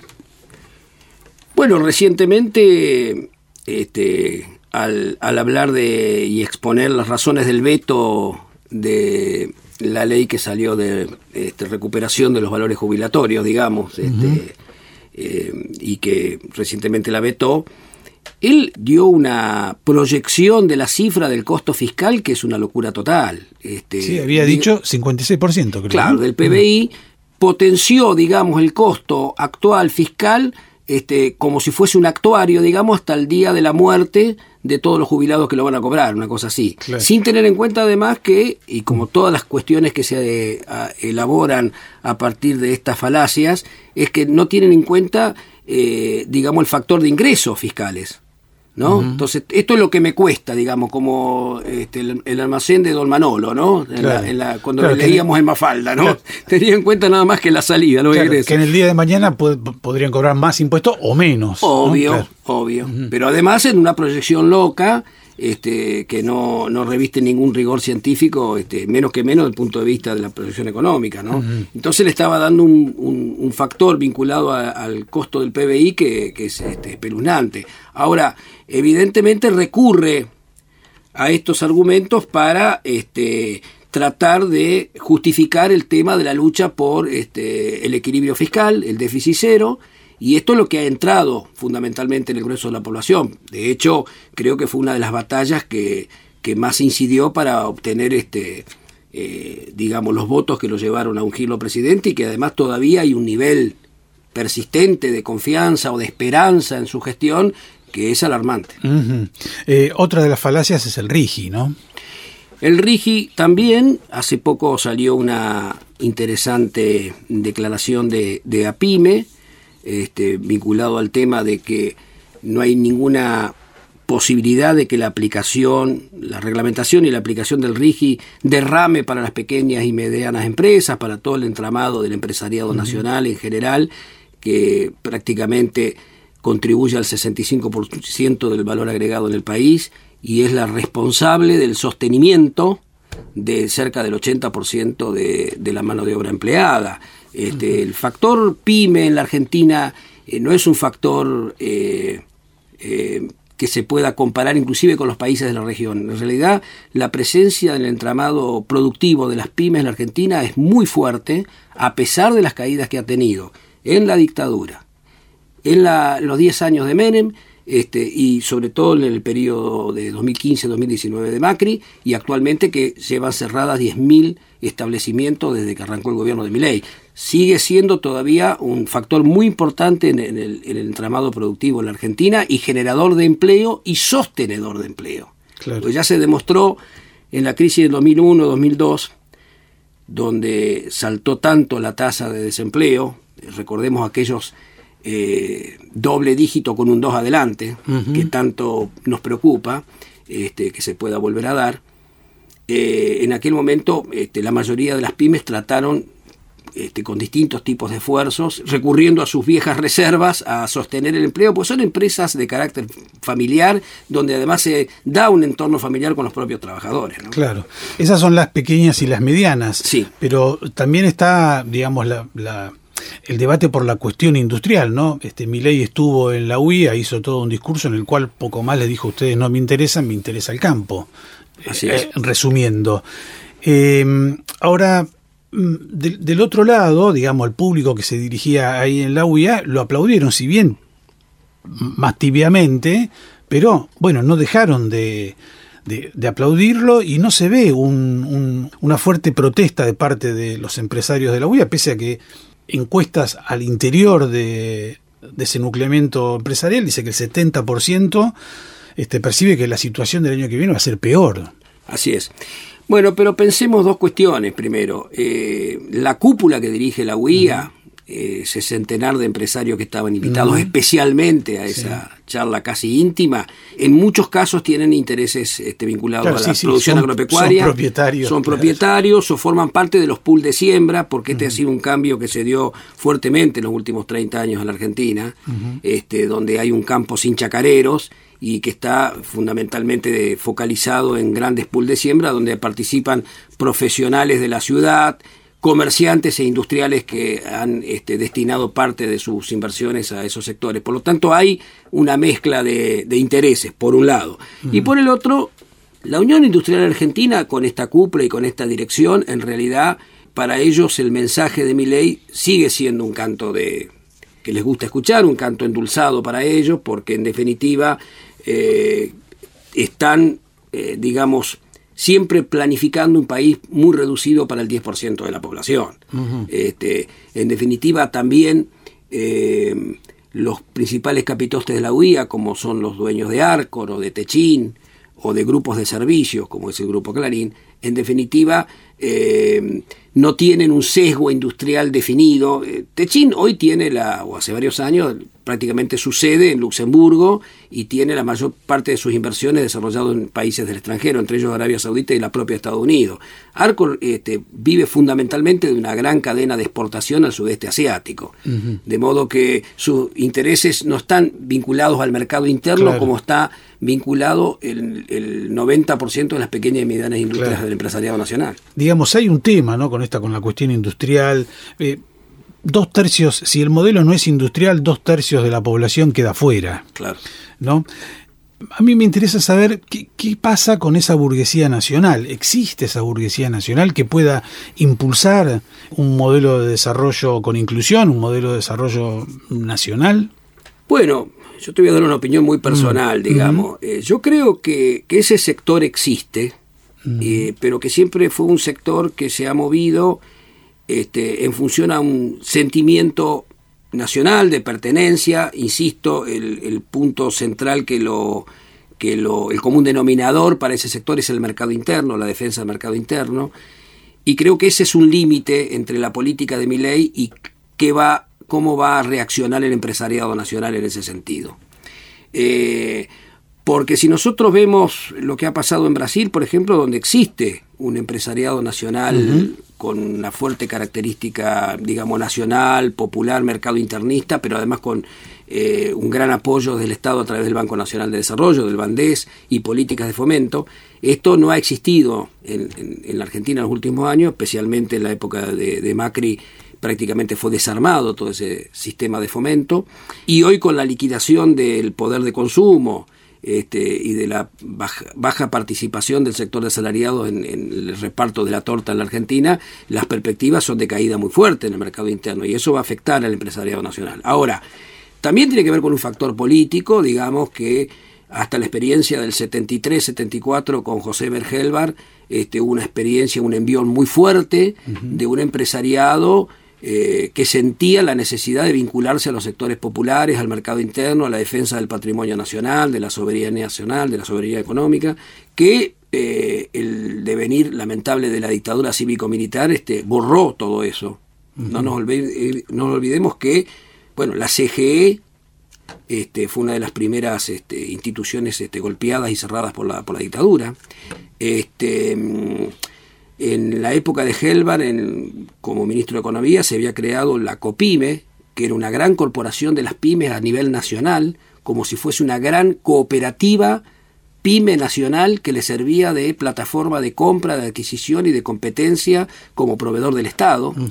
Bueno, recientemente este, al, al hablar de y exponer las razones del veto de la ley que salió de este, recuperación de los valores jubilatorios, digamos, este, uh-huh. Eh, y que recientemente la vetó, él dio una proyección de la cifra del costo fiscal que es una locura total. Este, sí, había dicho cincuenta y seis por ciento, creo. Claro, del P B I, uh-huh. Potenció, digamos, el costo actual fiscal este, como si fuese un actuario, digamos, hasta el día de la muerte de todos los jubilados que lo van a cobrar, una cosa así. Claro. Sin tener en cuenta además que, y como todas las cuestiones que se eh, a, elaboran a partir de estas falacias, es que no tienen en cuenta, eh, digamos, el factor de ingresos fiscales, ¿no? Uh-huh. Entonces, esto es lo que me cuesta, digamos, como este, el, el almacén de Don Manolo, ¿no? En claro. la, en la, cuando claro, leíamos en Mafalda, ¿no? Claro. Tenía en cuenta nada más que la salida, los claro, ingresos. Que en el día de mañana pod- podrían cobrar más impuestos o menos. Obvio, ¿no? Claro. obvio. Uh-huh. Pero además en una proyección loca, este, que no, no reviste ningún rigor científico, este, menos que menos desde el punto de vista de la proyección económica, ¿no? Uh-huh. Entonces le estaba dando un, un, un factor vinculado a, al costo del P B I que, que es este, espeluznante. Ahora, evidentemente recurre a estos argumentos para este, tratar de justificar el tema de la lucha por este, el equilibrio fiscal, el déficit cero. Y esto es lo que ha entrado fundamentalmente en el grueso de la población. De hecho, creo que fue una de las batallas que, que más incidió para obtener, este, eh, digamos, los votos que lo llevaron a ungirlo presidente y que además todavía hay un nivel persistente de confianza o de esperanza en su gestión que es alarmante. Uh-huh. Eh, otra de las falacias es el RIGI, ¿no? El RIGI también, hace poco salió una interesante declaración de, de APYME, Este, vinculado al tema de que no hay ninguna posibilidad de que la aplicación, la reglamentación y la aplicación del RIGI derrame para las pequeñas y medianas empresas, para todo el entramado del empresariado uh-huh. nacional en general, que prácticamente contribuye al sesenta y cinco por ciento del valor agregado en el país y es la responsable del sostenimiento de cerca del ochenta por ciento de, de la mano de obra empleada. Este, el factor PYME en la Argentina eh, no es un factor eh, eh, que se pueda comparar inclusive con los países de la región. En realidad, la presencia del entramado productivo de las pymes en la Argentina es muy fuerte, a pesar de las caídas que ha tenido en la dictadura, en la, los diez años de Menem, este, y sobre todo en el periodo de dos mil quince a dos mil diecinueve de Macri, y actualmente que llevan cerradas diez mil establecimientos desde que arrancó el gobierno de Milei. Sigue siendo todavía un factor muy importante en, en, el, en el entramado productivo en la Argentina y generador de empleo y sostenedor de empleo. Claro. Pues ya se demostró en la crisis del dos mil uno dos mil dos donde saltó tanto la tasa de desempleo, recordemos aquellos eh, doble dígito con un dos adelante, uh-huh. que tanto nos preocupa, este, que se pueda volver a dar. Eh, en aquel momento este, la mayoría de las pymes trataron este, con distintos tipos de esfuerzos, recurriendo a sus viejas reservas a sostener el empleo, pues son empresas de carácter familiar, donde además se da un entorno familiar con los propios trabajadores, ¿no? Claro, esas son las pequeñas y las medianas, sí. Pero también está, digamos, la... la el debate por la cuestión industrial, ¿no? Este, Milei estuvo en la U I A, hizo todo un discurso en el cual poco más le dijo: ustedes no me interesan, me interesa el campo. Así es. Eh, resumiendo. Eh, ahora, de, del otro lado, digamos, el público que se dirigía ahí en la U I A lo aplaudieron, si bien más tibiamente, pero bueno, no dejaron de... De, de aplaudirlo, y no se ve un, un, una fuerte protesta de parte de los empresarios de la U I A, pese a que encuestas al interior de, de ese nucleamiento empresarial dice que el setenta por ciento este, percibe que la situación del año que viene va a ser peor. Así es. Bueno, pero pensemos dos cuestiones. Primero, eh, la cúpula que dirige la U I A, uh-huh. eh, ese centenar de empresarios que estaban invitados uh-huh. especialmente a esa sí. charla casi íntima, en muchos casos tienen intereses este, vinculados claro, a la sí, producción sí, son, agropecuaria. Son propietarios. Son propietarios claro. o forman parte de los pools de siembra, porque este uh-huh. ha sido un cambio que se dio fuertemente en los últimos treinta años en la Argentina, uh-huh. este, donde hay un campo sin chacareros y que está fundamentalmente focalizado en grandes pools de siembra, donde participan profesionales de la ciudad, comerciantes e industriales que han este, destinado parte de sus inversiones a esos sectores. Por lo tanto, hay una mezcla de, de intereses, por un lado. Uh-huh. Y por el otro, la Unión Industrial Argentina, con esta cúpula y con esta dirección, en realidad, para ellos el mensaje de Milei sigue siendo un canto de que les gusta escuchar, un canto endulzado para ellos, porque en definitiva eh, están, eh, digamos, siempre planificando un país muy reducido para el diez por ciento de la población. Uh-huh. Este, en definitiva, también eh, los principales capitostes de la U I A, como son los dueños de Arcor o de Techin o de grupos de servicios, como es el Grupo Clarín, en definitiva, eh, no tienen un sesgo industrial definido. Eh, Techin hoy tiene, la, o hace varios años, prácticamente su sede en Luxemburgo y tiene la mayor parte de sus inversiones desarrolladas en países del extranjero, entre ellos Arabia Saudita y la propia Estados Unidos. Arcor este, vive fundamentalmente de una gran cadena de exportación al sudeste asiático, uh-huh. de modo que sus intereses no están vinculados al mercado interno, claro. como está vinculado el, el noventa por ciento de las pequeñas y medianas industrias claro. del empresariado nacional. Digamos, hay un tema, ¿no?, con esta, con la cuestión industrial. Eh, Dos tercios, si el modelo no es industrial, dos tercios de la población queda fuera. Claro. ¿No? A mí me interesa saber qué, qué pasa con esa burguesía nacional. ¿Existe esa burguesía nacional que pueda impulsar un modelo de desarrollo con inclusión, un modelo de desarrollo nacional? Bueno, yo te voy a dar una opinión muy personal, mm. digamos. Mm. Eh, yo creo que, que ese sector existe, mm. eh, pero que siempre fue un sector que se ha movido Este, en función a un sentimiento nacional de pertenencia. Insisto, el, el punto central que lo que lo el común denominador para ese sector es el mercado interno, la defensa del mercado interno, y creo que ese es un límite entre la política de Milei y qué va, cómo va a reaccionar el empresariado nacional en ese sentido. Eh, porque si nosotros vemos lo que ha pasado en Brasil, por ejemplo, donde existe un empresariado nacional uh-huh. con una fuerte característica, digamos, nacional, popular, mercado internista, pero además con eh, un gran apoyo del Estado a través del Banco Nacional de Desarrollo, del BANDES y políticas de fomento. Esto no ha existido en, en, en la Argentina en los últimos años, especialmente en la época de, de Macri. Prácticamente fue desarmado todo ese sistema de fomento, y hoy con la liquidación del poder de consumo Este, y de la baja, baja participación del sector de asalariados en, en el reparto de la torta en la Argentina, las perspectivas son de caída muy fuerte en el mercado interno, y eso va a afectar al empresariado nacional. Ahora, también tiene que ver con un factor político, digamos que hasta la experiencia del setenta y tres setenta y cuatro con José Bergelbar, este, una experiencia, un envión muy fuerte uh-huh. de un empresariado Eh, que sentía la necesidad de vincularse a los sectores populares, al mercado interno, a la defensa del patrimonio nacional, de la soberanía nacional, de la soberanía económica, que eh, el devenir lamentable de la dictadura cívico-militar este, borró todo eso. Uh-huh. No nos olvide, no nos olvidemos que, bueno, la C G E este, fue una de las primeras este, instituciones este, golpeadas y cerradas por la, por la dictadura. Este, en la época de Helvar, en, como ministro de Economía, se había creado la COPYME, que era una gran corporación de las pymes a nivel nacional, como si fuese una gran cooperativa pyme nacional que le servía de plataforma de compra, de adquisición y de competencia como proveedor del Estado. Uh-huh.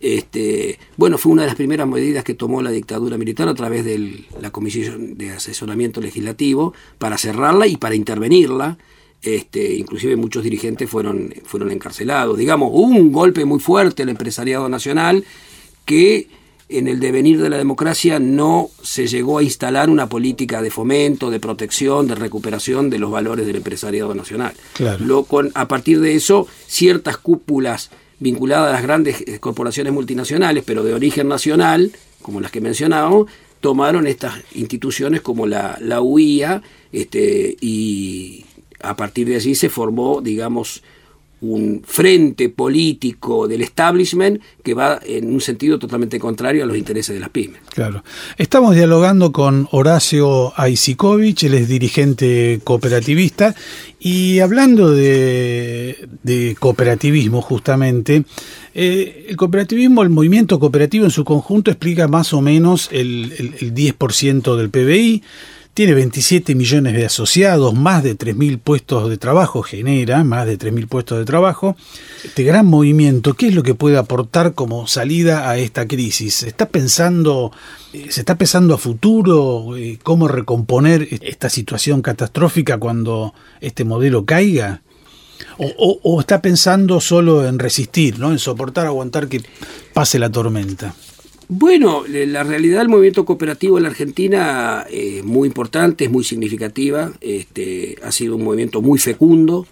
Este, bueno, fue una de las primeras medidas que tomó la dictadura militar a través de la Comisión de Asesoramiento Legislativo para cerrarla y para intervenirla. Este, inclusive muchos dirigentes fueron, fueron encarcelados. Digamos, hubo un golpe muy fuerte al empresariado nacional que en el devenir de la democracia no se llegó a instalar una política de fomento, de protección, de recuperación de los valores del empresariado nacional. Claro. Lo, con, a partir de eso, ciertas cúpulas vinculadas a las grandes corporaciones multinacionales, pero de origen nacional, como las que mencionábamos, tomaron estas instituciones como la, la U I A, este, y a partir de allí se formó, digamos, un frente político del establishment que va en un sentido totalmente contrario a los intereses de las pymes. Claro. Estamos dialogando con Horacio Aisicovich, él es dirigente cooperativista, y hablando de, de cooperativismo justamente, eh, el cooperativismo, el movimiento cooperativo en su conjunto explica más o menos el, el, el diez por ciento del P B I, tiene veintisiete millones de asociados, más de tres mil puestos de trabajo, genera más de tres mil puestos de trabajo. Este gran movimiento, ¿qué es lo que puede aportar como salida a esta crisis? ¿Se está pensando, se está pensando a futuro cómo recomponer esta situación catastrófica cuando este modelo caiga? O, o, o está pensando solo en resistir, ¿no? En soportar, aguantar que pase la tormenta. Bueno, la realidad del movimiento cooperativo en la Argentina es eh, muy importante, es muy significativa, este, ha sido un movimiento muy fecundo.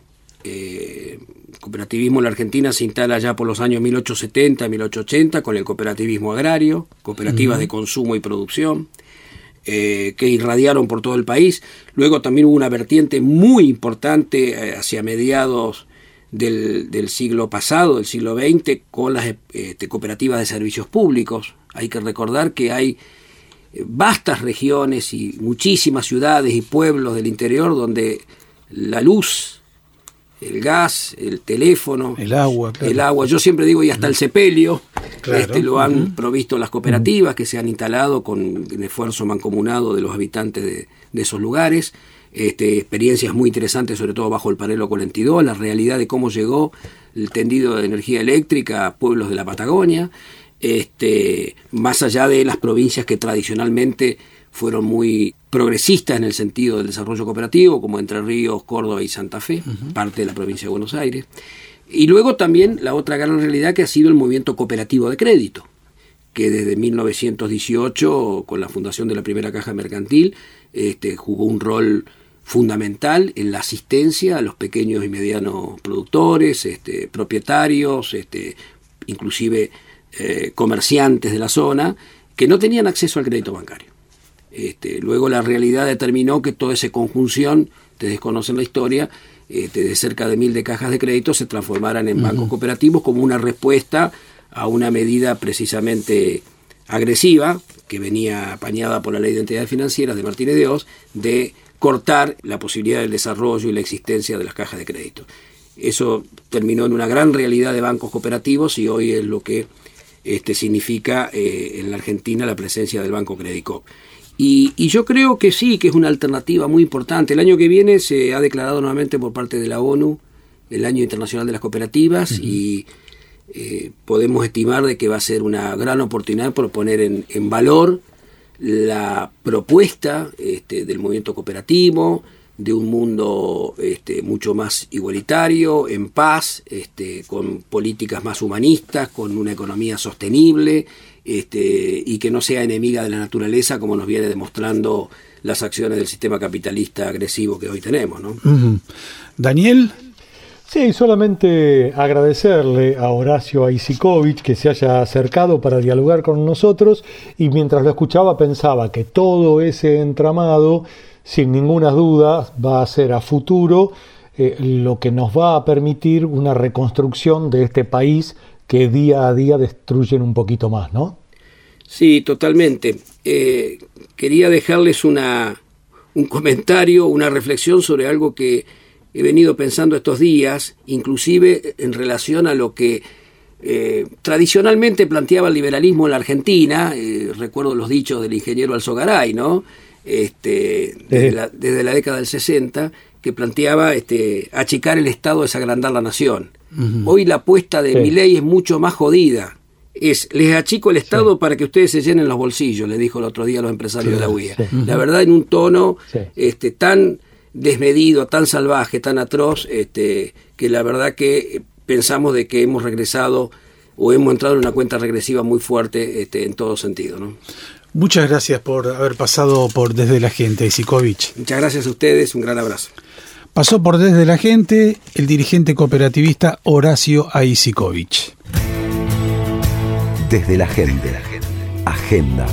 Eh, el cooperativismo en la Argentina se instala ya por los años mil ochocientos setenta, mil ochocientos ochenta con el cooperativismo agrario, cooperativas uh-huh. de consumo y producción, eh, que irradiaron por todo el país. Luego también hubo una vertiente muy importante eh, hacia mediados del, del siglo pasado, del siglo veinte, con las eh, cooperativas de servicios públicos. Hay que recordar que hay vastas regiones y muchísimas ciudades y pueblos del interior donde la luz, el gas, el teléfono, el agua, claro. el agua, yo siempre digo, y hasta el sepelio, claro. este, lo han uh-huh. provisto las cooperativas uh-huh. que se han instalado con el esfuerzo mancomunado de los habitantes de, de esos lugares. Este, experiencias muy interesantes, sobre todo bajo el paralelo cuarenta y dos, la realidad de cómo llegó el tendido de energía eléctrica a pueblos de la Patagonia. Este, más allá de las provincias que tradicionalmente fueron muy progresistas en el sentido del desarrollo cooperativo, como Entre Ríos, Córdoba y Santa Fe, uh-huh. parte de la provincia de Buenos Aires. Y luego también la otra gran realidad que ha sido el movimiento cooperativo de crédito, que desde mil novecientos dieciocho, con la fundación de la primera caja mercantil, este, jugó un rol fundamental en la asistencia a los pequeños y medianos productores, este, propietarios, este, inclusive Eh, comerciantes de la zona que no tenían acceso al crédito bancario. Este, luego la realidad determinó que toda esa conjunción, ustedes conocen la historia, este, de cerca de mil de cajas de crédito se transformaran en uh-huh. bancos cooperativos como una respuesta a una medida precisamente agresiva que venía apañada por la Ley de Entidades Financieras de Martínez de Hoz, de cortar la posibilidad del desarrollo y la existencia de las cajas de crédito. Eso terminó en una gran realidad de bancos cooperativos y hoy es lo que Este, significa eh, en la Argentina la presencia del Banco Credicop. Y, y yo creo que sí, que es una alternativa muy importante. El año que viene se ha declarado nuevamente por parte de la ONU el Año Internacional de las Cooperativas uh-huh. y eh, podemos estimar de que va a ser una gran oportunidad por poner en, en valor la propuesta este, del movimiento cooperativo, de un mundo este, mucho más igualitario, en paz, este, con políticas más humanistas, con una economía sostenible este, y que no sea enemiga de la naturaleza como nos viene demostrando las acciones del sistema capitalista agresivo que hoy tenemos, ¿no? Uh-huh. Daniel. Sí, solamente agradecerle a Horacio Aisicovich que se haya acercado para dialogar con nosotros, y mientras lo escuchaba pensaba que todo ese entramado sin ninguna duda va a ser a futuro eh, lo que nos va a permitir una reconstrucción de este país que día a día destruyen un poquito más, ¿no? Sí, totalmente. Eh, quería dejarles una, un comentario, una reflexión sobre algo que he venido pensando estos días, inclusive en relación a lo que eh, tradicionalmente planteaba el liberalismo en la Argentina. Eh, recuerdo los dichos del ingeniero Alzogaray, ¿no? Este, desde, la, desde la década del sesenta, que planteaba este, achicar el Estado es agrandar la nación. Uh-huh. Hoy la apuesta de sí. Milei es mucho más jodida. Es, les achico el Estado sí. para que ustedes se llenen los bolsillos, le dijo el otro día a los empresarios sí, de la U I A. Sí. La verdad, en un tono sí. este, tan desmedido, tan salvaje, tan atroz, este, que la verdad que pensamos de que hemos regresado o hemos entrado en una cuenta regresiva muy fuerte este, en todo sentido, ¿no? Muchas gracias por haber pasado por Desde la Gente, Aisicovich. Muchas gracias a ustedes, un gran abrazo. Pasó por Desde la Gente el dirigente cooperativista Horacio Aisicovich. Desde la Gente, Agenda.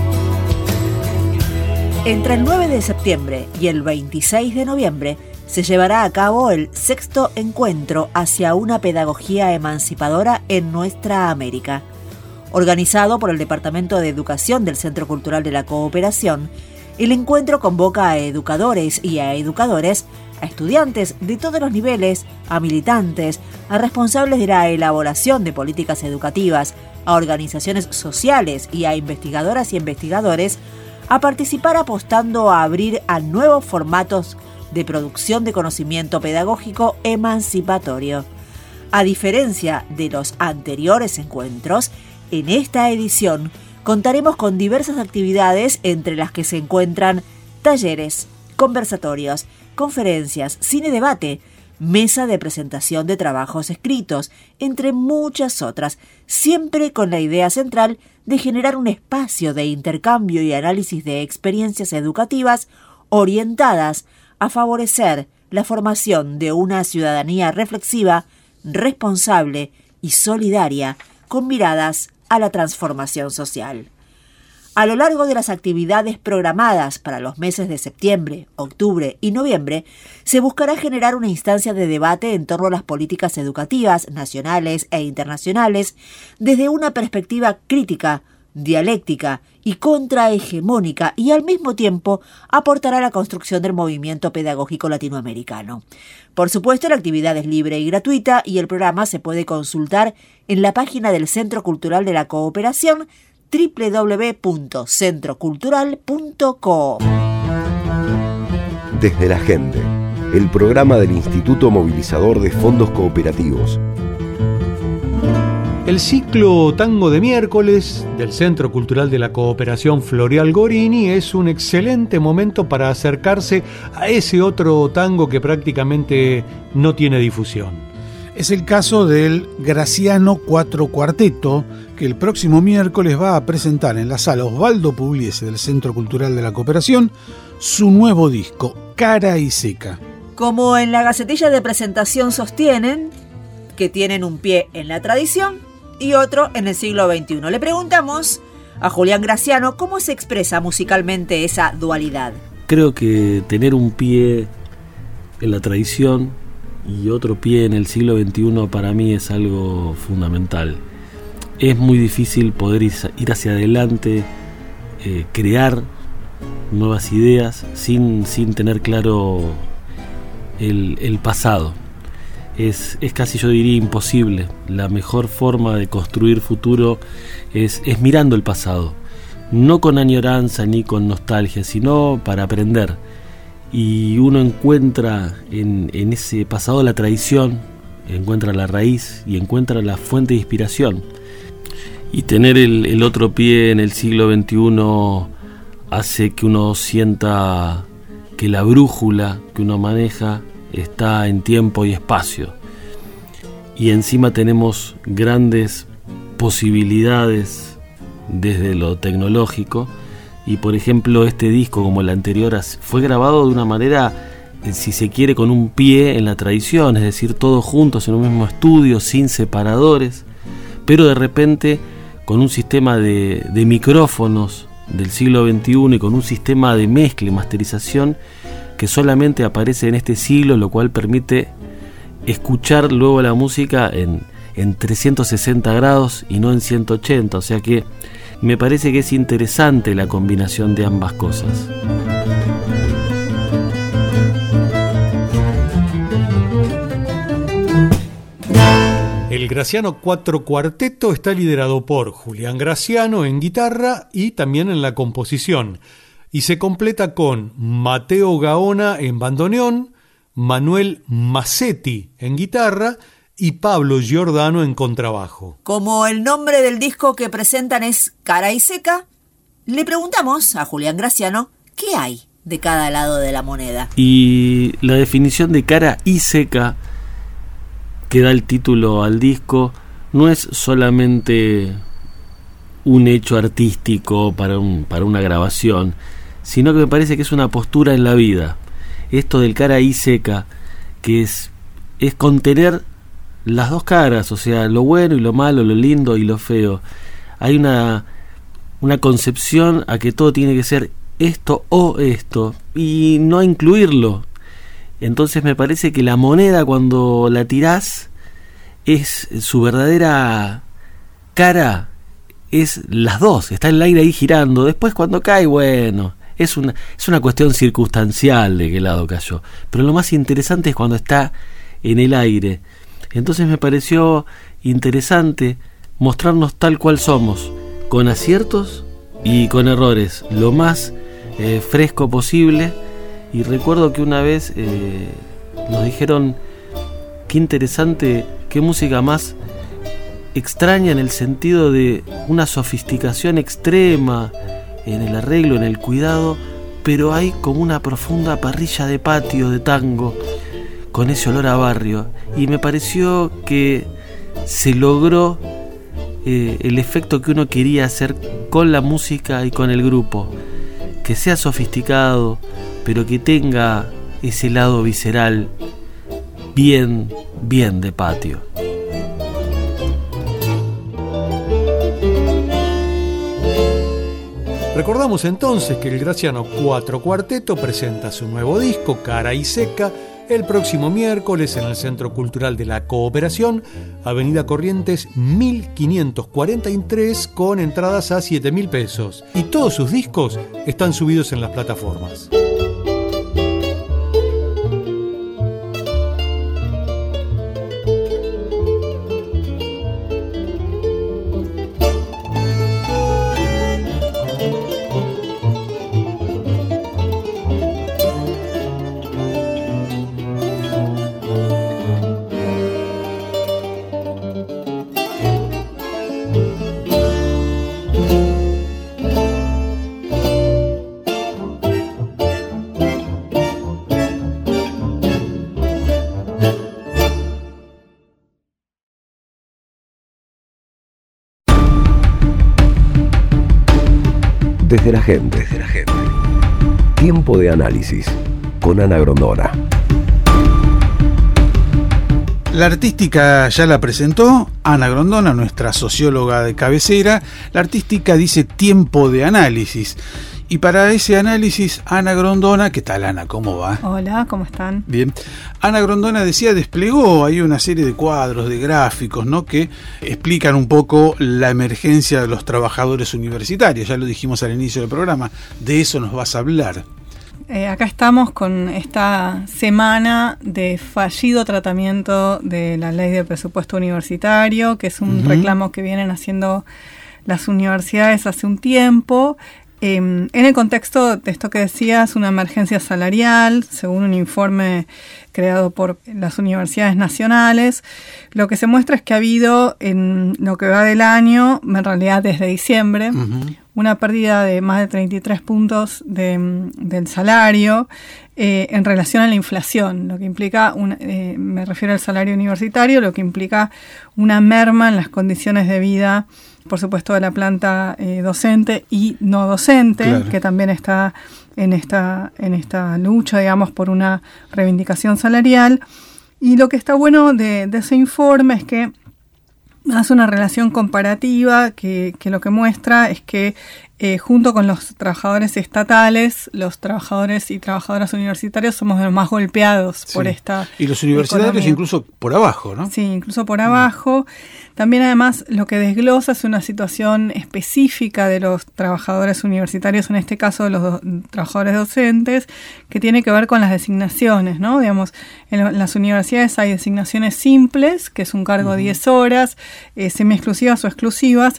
Entre el nueve de septiembre y el veintiséis de noviembre se llevará a cabo el sexto encuentro hacia una pedagogía emancipadora en nuestra América. Organizado por el Departamento de Educación del Centro Cultural de la Cooperación, el encuentro convoca a educadores y a educadores, a estudiantes de todos los niveles, a militantes, a responsables de la elaboración de políticas educativas, a organizaciones sociales y a investigadoras y investigadores a participar apostando a abrir a nuevos formatos de producción de conocimiento pedagógico emancipatorio. A diferencia de los anteriores encuentros, en esta edición contaremos con diversas actividades entre las que se encuentran talleres, conversatorios, conferencias, cine-debate, mesa de presentación de trabajos escritos, entre muchas otras, siempre con la idea central de generar un espacio de intercambio y análisis de experiencias educativas orientadas a favorecer la formación de una ciudadanía reflexiva, responsable y solidaria, con miradas a la transformación social. A lo largo de las actividades programadas para los meses de septiembre, octubre y noviembre, se buscará generar una instancia de debate en torno a las políticas educativas nacionales e internacionales desde una perspectiva crítica, dialéctica y contrahegemónica, y al mismo tiempo aportará a la construcción del movimiento pedagógico latinoamericano. Por supuesto, la actividad es libre y gratuita y el programa se puede consultar en la página del Centro Cultural de la Cooperación, doble u doble u doble u punto centro cultural punto com. Desde la Gente, el programa del Instituto Movilizador de Fondos Cooperativos. El ciclo Tango de Miércoles del Centro Cultural de la Cooperación Floreal Gorini es un excelente momento para acercarse a ese otro tango que prácticamente no tiene difusión. Es el caso del Graciano Cuatro Cuarteto, que el próximo miércoles va a presentar en la sala Osvaldo Pugliese del Centro Cultural de la Cooperación su nuevo disco, Cara y Seca. Como en la gacetilla de presentación sostienen, que tienen un pie en la tradición y otro en el siglo veintiuno. Le preguntamos a Julián Graciano cómo se expresa musicalmente esa dualidad. Creo que tener un pie en la tradición y otro pie en el siglo veintiuno para mí es algo fundamental. Es muy difícil poder ir hacia adelante, eh, crear nuevas ideas sin, sin tener claro el, el pasado. Es, es casi, yo diría, imposible. La mejor forma de construir futuro es, es mirando el pasado, no con añoranza ni con nostalgia, sino para aprender. Y uno encuentra en, en ese pasado la tradición, encuentra la raíz y encuentra la fuente de inspiración. Y tener el, el otro pie en el siglo veintiuno hace que uno sienta que la brújula que uno maneja está en tiempo y espacio. Y encima tenemos grandes posibilidades desde lo tecnológico. Y por ejemplo este disco, como el anterior, fue grabado de una manera, si se quiere, con un pie en la tradición, es decir, todos juntos en un mismo estudio, sin separadores, pero de repente con un sistema de, de micrófonos del siglo veintiuno y con un sistema de mezcla y masterización que solamente aparece en este siglo, lo cual permite escuchar luego la música en, en trescientos sesenta grados y no en ciento ochenta, o sea que me parece que es interesante la combinación de ambas cosas. El Graciano Cuatro Cuarteto está liderado por Julián Graciano en guitarra y también en la composición, y se completa con Mateo Gaona en bandoneón, Manuel Massetti en guitarra y Pablo Giordano en contrabajo. Como el nombre del disco que presentan es Cara y Seca, le preguntamos a Julián Graciano qué hay de cada lado de la moneda. Y la definición de Cara y Seca que da el título al disco no es solamente un hecho artístico para, un, para una grabación, sino que me parece que es una postura en la vida. Esto del cara y seca, que es, es contener las dos caras, o sea, lo bueno y lo malo, lo lindo y lo feo. Hay una, una concepción a que todo tiene que ser esto o esto, y no incluirlo. Entonces me parece que la moneda, cuando la tirás, es su verdadera cara, es las dos, está el aire ahí girando. Después cuando cae, bueno, es una, es una cuestión circunstancial de qué lado cayó, pero lo más interesante es cuando está en el aire. Entonces me pareció interesante mostrarnos tal cual somos, con aciertos y con errores, lo más eh, fresco posible. Y recuerdo que una vez eh, nos dijeron, qué interesante, qué música más extraña en el sentido de una sofisticación extrema en el arreglo, en el cuidado, pero hay como una profunda parrilla de patio, de tango, con ese olor a barrio. Y me pareció que se logró eh, el efecto que uno quería hacer con la música y con el grupo, que sea sofisticado, pero que tenga ese lado visceral bien, bien de patio. Recordamos entonces que el Graciano Cuatro Cuarteto presenta su nuevo disco, Cara y Seca, el próximo miércoles en el Centro Cultural de la Cooperación, Avenida Corrientes mil quinientos cuarenta y tres, con entradas a siete mil pesos. Y todos sus discos están subidos en las plataformas. Desde la gente, desde la gente. Tiempo de análisis con Ana Grondona. La artística ya la presentó Ana Grondona, nuestra socióloga de cabecera. La artística dice tiempo de análisis. Y para ese análisis, Ana Grondona, ¿qué tal, Ana? ¿Cómo va? Hola, ¿cómo están? Bien. Ana Grondona decía, desplegó ahí una serie de cuadros, de gráficos, ¿no?, que explican un poco la emergencia de los trabajadores universitarios. Ya lo dijimos al inicio del programa. De eso nos vas a hablar. Eh, acá estamos con esta semana de fallido tratamiento de la ley de presupuesto universitario, que es un uh-huh. reclamo que vienen haciendo las universidades hace un tiempo. Eh, en el contexto de esto que decías, una emergencia salarial, según un informe creado por las universidades nacionales, lo que se muestra es que ha habido en lo que va del año, en realidad desde diciembre, uh-huh. una pérdida de más de treinta y tres puntos de, del salario eh, en relación a la inflación, lo que implica, una, eh, me refiero al salario universitario, lo que implica una merma en las condiciones de vida, por supuesto, de la planta eh, docente y no docente, claro. que también está en esta, en esta lucha, digamos, por una reivindicación salarial. Y lo que está bueno de, de ese informe es que hace una relación comparativa que, que lo que muestra es que eh, junto con los trabajadores estatales, los trabajadores y trabajadoras universitarios somos de los más golpeados sí. por esta Y los universitarios economía. Incluso por abajo, ¿no? Sí, incluso por abajo. También además lo que desglosa es una situación específica de los trabajadores universitarios, en este caso de los do- trabajadores docentes, que tiene que ver con las designaciones, ¿no? Digamos, en, lo, en las universidades hay designaciones simples, que es un cargo de uh-huh. diez horas, eh, semi-exclusivas o exclusivas.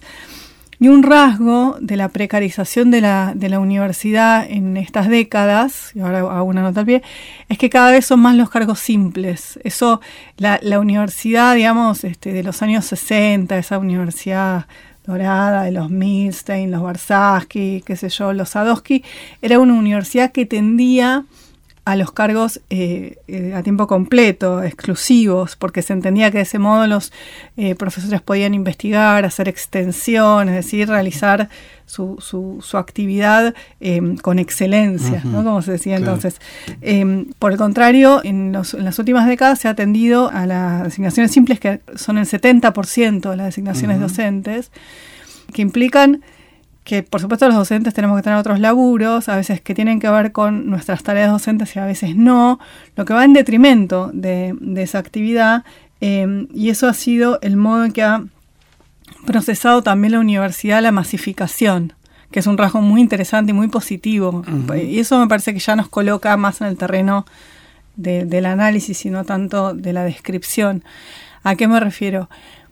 Y un rasgo de la precarización de la, de la universidad en estas décadas, y ahora hago una nota al pie, es que cada vez son más los cargos simples. Eso, la, la universidad, digamos, este, de los años sesenta, esa universidad dorada de los Milstein, los Barsasky, qué sé yo, los Sadowski, era una universidad que tendía a los cargos eh, eh, a tiempo completo, exclusivos, porque se entendía que de ese modo los eh, profesores podían investigar, hacer extensión, es decir, realizar su, su, su actividad eh, con excelencia, uh-huh. ¿no? Como se decía claro. entonces. Eh, por el contrario, en, los, en las últimas décadas se ha atendido a las designaciones simples, que son el setenta por ciento de las designaciones uh-huh. docentes, que implican que por supuesto los docentes tenemos que tener otros laburos, a veces que tienen que ver con nuestras tareas docentes y a veces no, lo que va en detrimento de, de esa actividad, eh, y eso ha sido el modo en que ha procesado también la universidad la masificación, que es un rasgo muy interesante y muy positivo, uh-huh. y eso me parece que ya nos coloca más en el terreno de, del análisis y no tanto de la descripción. ¿A qué me refiero?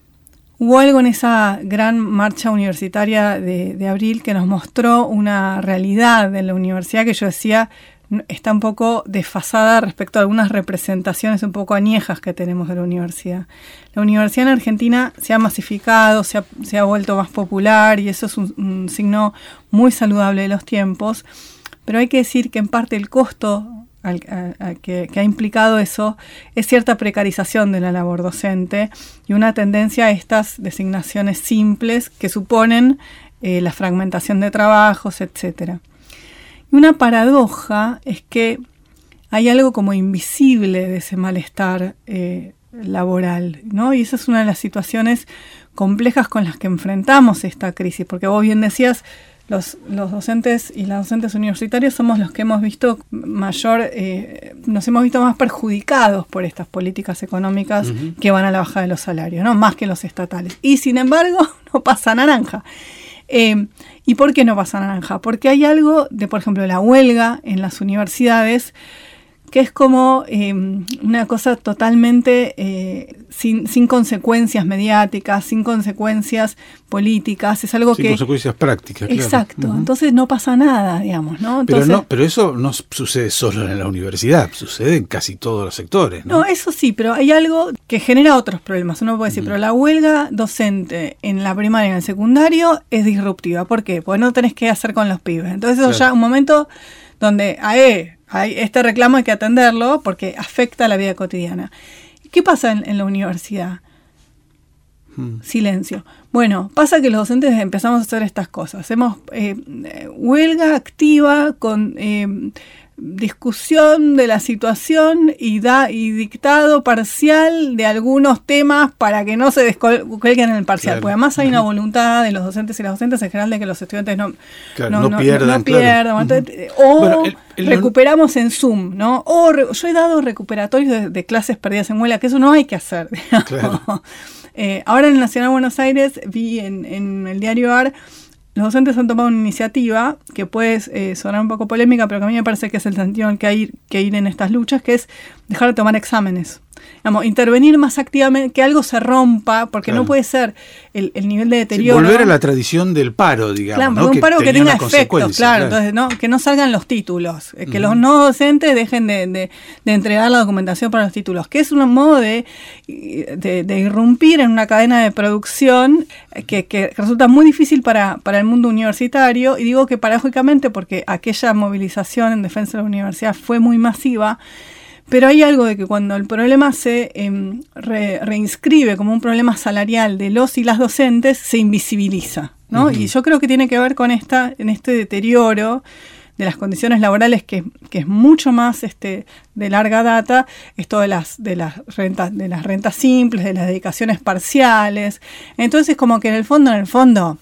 Hubo algo en esa gran marcha universitaria de, de abril que nos mostró una realidad de la universidad que yo decía está un poco desfasada respecto a algunas representaciones un poco añejas que tenemos de la universidad. La universidad en Argentina se ha masificado, se ha, se ha vuelto más popular y eso es un, un signo muy saludable de los tiempos, pero hay que decir que en parte el costo Al, a, a que, que ha implicado eso es cierta precarización de la labor docente y una tendencia a estas designaciones simples que suponen eh, la fragmentación de trabajos, etcétera. Y una paradoja es que hay algo como invisible de ese malestar eh, laboral, ¿no? Y esa es una de las situaciones complejas con las que enfrentamos esta crisis, porque vos bien decías, Los, los docentes y las docentes universitarios somos los que hemos visto mayor, eh, nos hemos visto más perjudicados por estas políticas económicas uh-huh. que van a la baja de los salarios, ¿no? Más que los estatales. Y sin embargo, no pasa naranja. Eh, ¿Y por qué no pasa naranja? Porque hay algo de, por ejemplo, la huelga en las universidades, que es como eh, una cosa totalmente eh, sin, sin consecuencias mediáticas, sin consecuencias políticas, es algo sin que... Sin consecuencias prácticas, claro. Exacto, uh-huh. entonces no pasa nada, digamos, ¿no? Entonces, pero no, pero eso no sucede solo en la universidad, sucede en casi todos los sectores, ¿no? No, eso sí, pero hay algo que genera otros problemas, uno puede decir, uh-huh. pero la huelga docente en la primaria y en el secundario es disruptiva, ¿por qué? Porque no tenés que hacer con los pibes, entonces eso claro. ya un momento donde, ae, hay este reclamo hay que atenderlo porque afecta a la vida cotidiana. ¿Qué pasa en, en la universidad? Hmm. Silencio. Bueno, pasa que los docentes empezamos a hacer estas cosas. Hacemos eh, huelga activa con eh, discusión de la situación y, da, y dictado parcial de algunos temas para que no se descuelguen en el parcial. Claro. Porque además hay una voluntad de los docentes y las docentes en general de que los estudiantes no, claro, no, no, no pierdan. No, no pierdan. Claro. Entonces, o bueno, el, el, recuperamos en Zoom, ¿no? O re, yo he dado recuperatorios de, de clases perdidas en huelga, que eso no hay que hacer. Claro. eh, ahora en el Nacional de Buenos Aires vi en, en el diario A R, los docentes han tomado una iniciativa que puede eh, sonar un poco polémica, pero que a mí me parece que es el sentido en el que hay que ir en estas luchas, que es dejar de tomar exámenes. Digamos, intervenir más activamente, que algo se rompa, porque claro. no puede ser el, el nivel de deterioro. Sí, volver a la tradición del paro, digamos. Claro, ¿no? un paro que, que tenga efectos, claro, claro. Entonces, ¿no? Que no salgan los títulos, que uh-huh. los no docentes dejen de, de, de entregar la documentación para los títulos, que es un modo de, de, de irrumpir en una cadena de producción que, que resulta muy difícil para, para el mundo universitario, y digo que paradójicamente porque aquella movilización en defensa de la universidad fue muy masiva. Pero hay algo de que cuando el problema se eh, re, reinscribe como un problema salarial de los y las docentes, se invisibiliza, ¿no? Uh-huh. Y yo creo que tiene que ver con esta, en este deterioro de las condiciones laborales que, que es mucho más este, de larga data, esto de las, de las rentas, de las rentas simples, de las dedicaciones parciales. Entonces, como que en el fondo, en el fondo,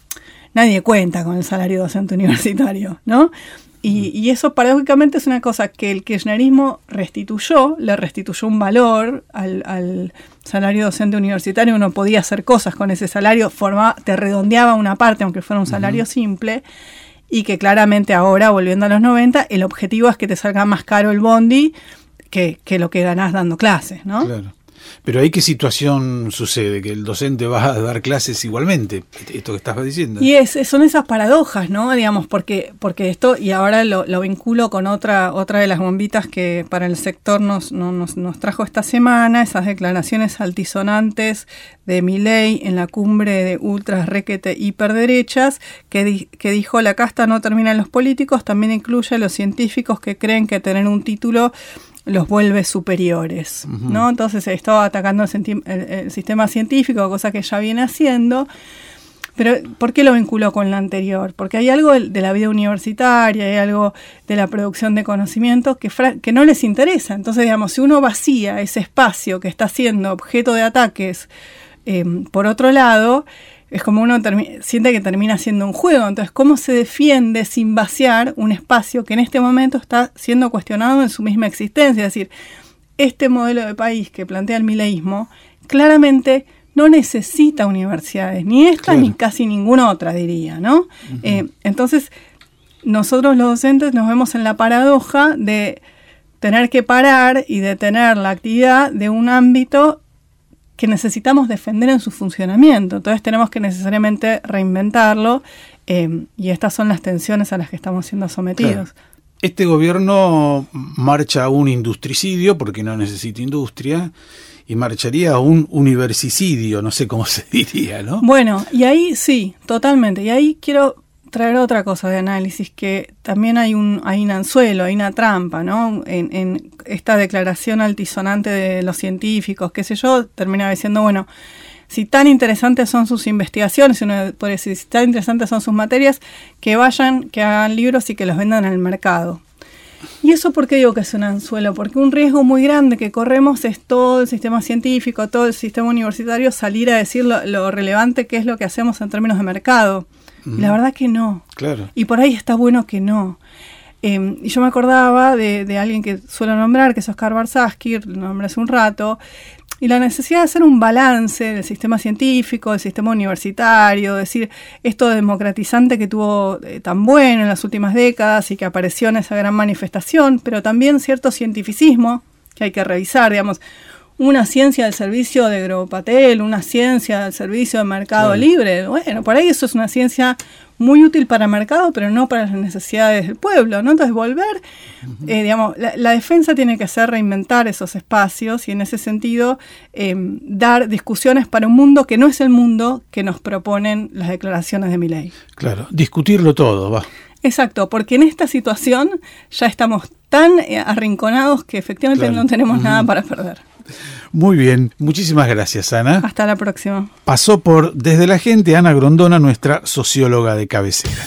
nadie cuenta con el salario docente universitario, ¿no? Y, y eso paradójicamente es una cosa que el kirchnerismo restituyó, le restituyó un valor al, al salario docente universitario. Uno podía hacer cosas con ese salario, formaba, te redondeaba una parte, aunque fuera un salario uh-huh. simple, y que claramente ahora, volviendo a los noventa, el objetivo es que te salga más caro el bondi que, que lo que ganás dando clases, ¿no? Claro. Pero ahí, ¿qué situación sucede? Que el docente va a dar clases igualmente, esto que estás diciendo. Y es, son esas paradojas, ¿no? Digamos, porque, porque esto, y ahora lo, lo vinculo con otra, otra de las bombitas que para el sector nos, nos, nos trajo esta semana, esas declaraciones altisonantes de Milei en la cumbre de ultras requete hiperderechas, que, di, que dijo: la casta no termina en los políticos, también incluye a los científicos que creen que tener un título los vuelve superiores, uh-huh. ¿no? Entonces estaba atacando el, senti- el, el sistema científico, cosa que ya viene haciendo. Pero ¿por qué lo vinculó con la anterior? Porque hay algo de la vida universitaria, hay algo de la producción de conocimiento que, fra- que no les interesa. Entonces, digamos, si uno vacía ese espacio que está siendo objeto de ataques eh, por otro lado, es como uno termi- siente que termina siendo un juego. Entonces, ¿cómo se defiende sin vaciar un espacio que en este momento está siendo cuestionado en su misma existencia? Es decir, este modelo de país que plantea el mileísmo claramente no necesita universidades, ni esta claro. ni casi ninguna otra, diría, ¿no? Uh-huh. Eh, entonces, nosotros los docentes nos vemos en la paradoja de tener que parar y detener la actividad de un ámbito que necesitamos defender en su funcionamiento. Entonces tenemos que necesariamente reinventarlo eh, y estas son las tensiones a las que estamos siendo sometidos. Claro. Este gobierno marcha a un industricidio porque no necesita industria y marcharía a un universicidio, no sé cómo se diría, ¿no? Bueno, y ahí sí, totalmente. Y ahí quiero traer otra cosa de análisis, que también hay un, hay un anzuelo, hay una trampa, ¿no? En, en esta declaración altisonante de los científicos, qué sé yo, termina diciendo, bueno, si tan interesantes son sus investigaciones, uno puede decir, si tan interesantes son sus materias, que vayan, que hagan libros y que los vendan en el mercado. ¿Y eso por qué digo que es un anzuelo? Porque un riesgo muy grande que corremos es todo el sistema científico, todo el sistema universitario salir a decir lo, lo relevante que es lo que hacemos en términos de mercado. Uh-huh. Y la verdad que no. Claro. Y por ahí está bueno que no. Eh, y yo me acordaba de, de alguien que suelo nombrar, que es Oscar Barsaski, lo nombré hace un rato, y la necesidad de hacer un balance del sistema científico, del sistema universitario, decir esto democratizante que tuvo eh, tan bueno en las últimas décadas y que apareció en esa gran manifestación, pero también cierto cientificismo que hay que revisar, digamos, una ciencia del servicio de Grobopatel, una ciencia del servicio de mercado sí. libre. Bueno, por ahí eso es una ciencia muy útil para el mercado, pero no para las necesidades del pueblo, ¿no? Entonces, volver, uh-huh. eh, digamos, la, la defensa tiene que ser reinventar esos espacios y en ese sentido eh, dar discusiones para un mundo que no es el mundo que nos proponen las declaraciones de Milei. Claro, discutirlo todo, va. Exacto, porque en esta situación ya estamos tan eh, arrinconados que efectivamente claro. no tenemos uh-huh. nada para perder. Muy bien, muchísimas gracias, Ana. Hasta la próxima. Pasó por Desde la Gente Ana Grondona, nuestra socióloga de cabecera.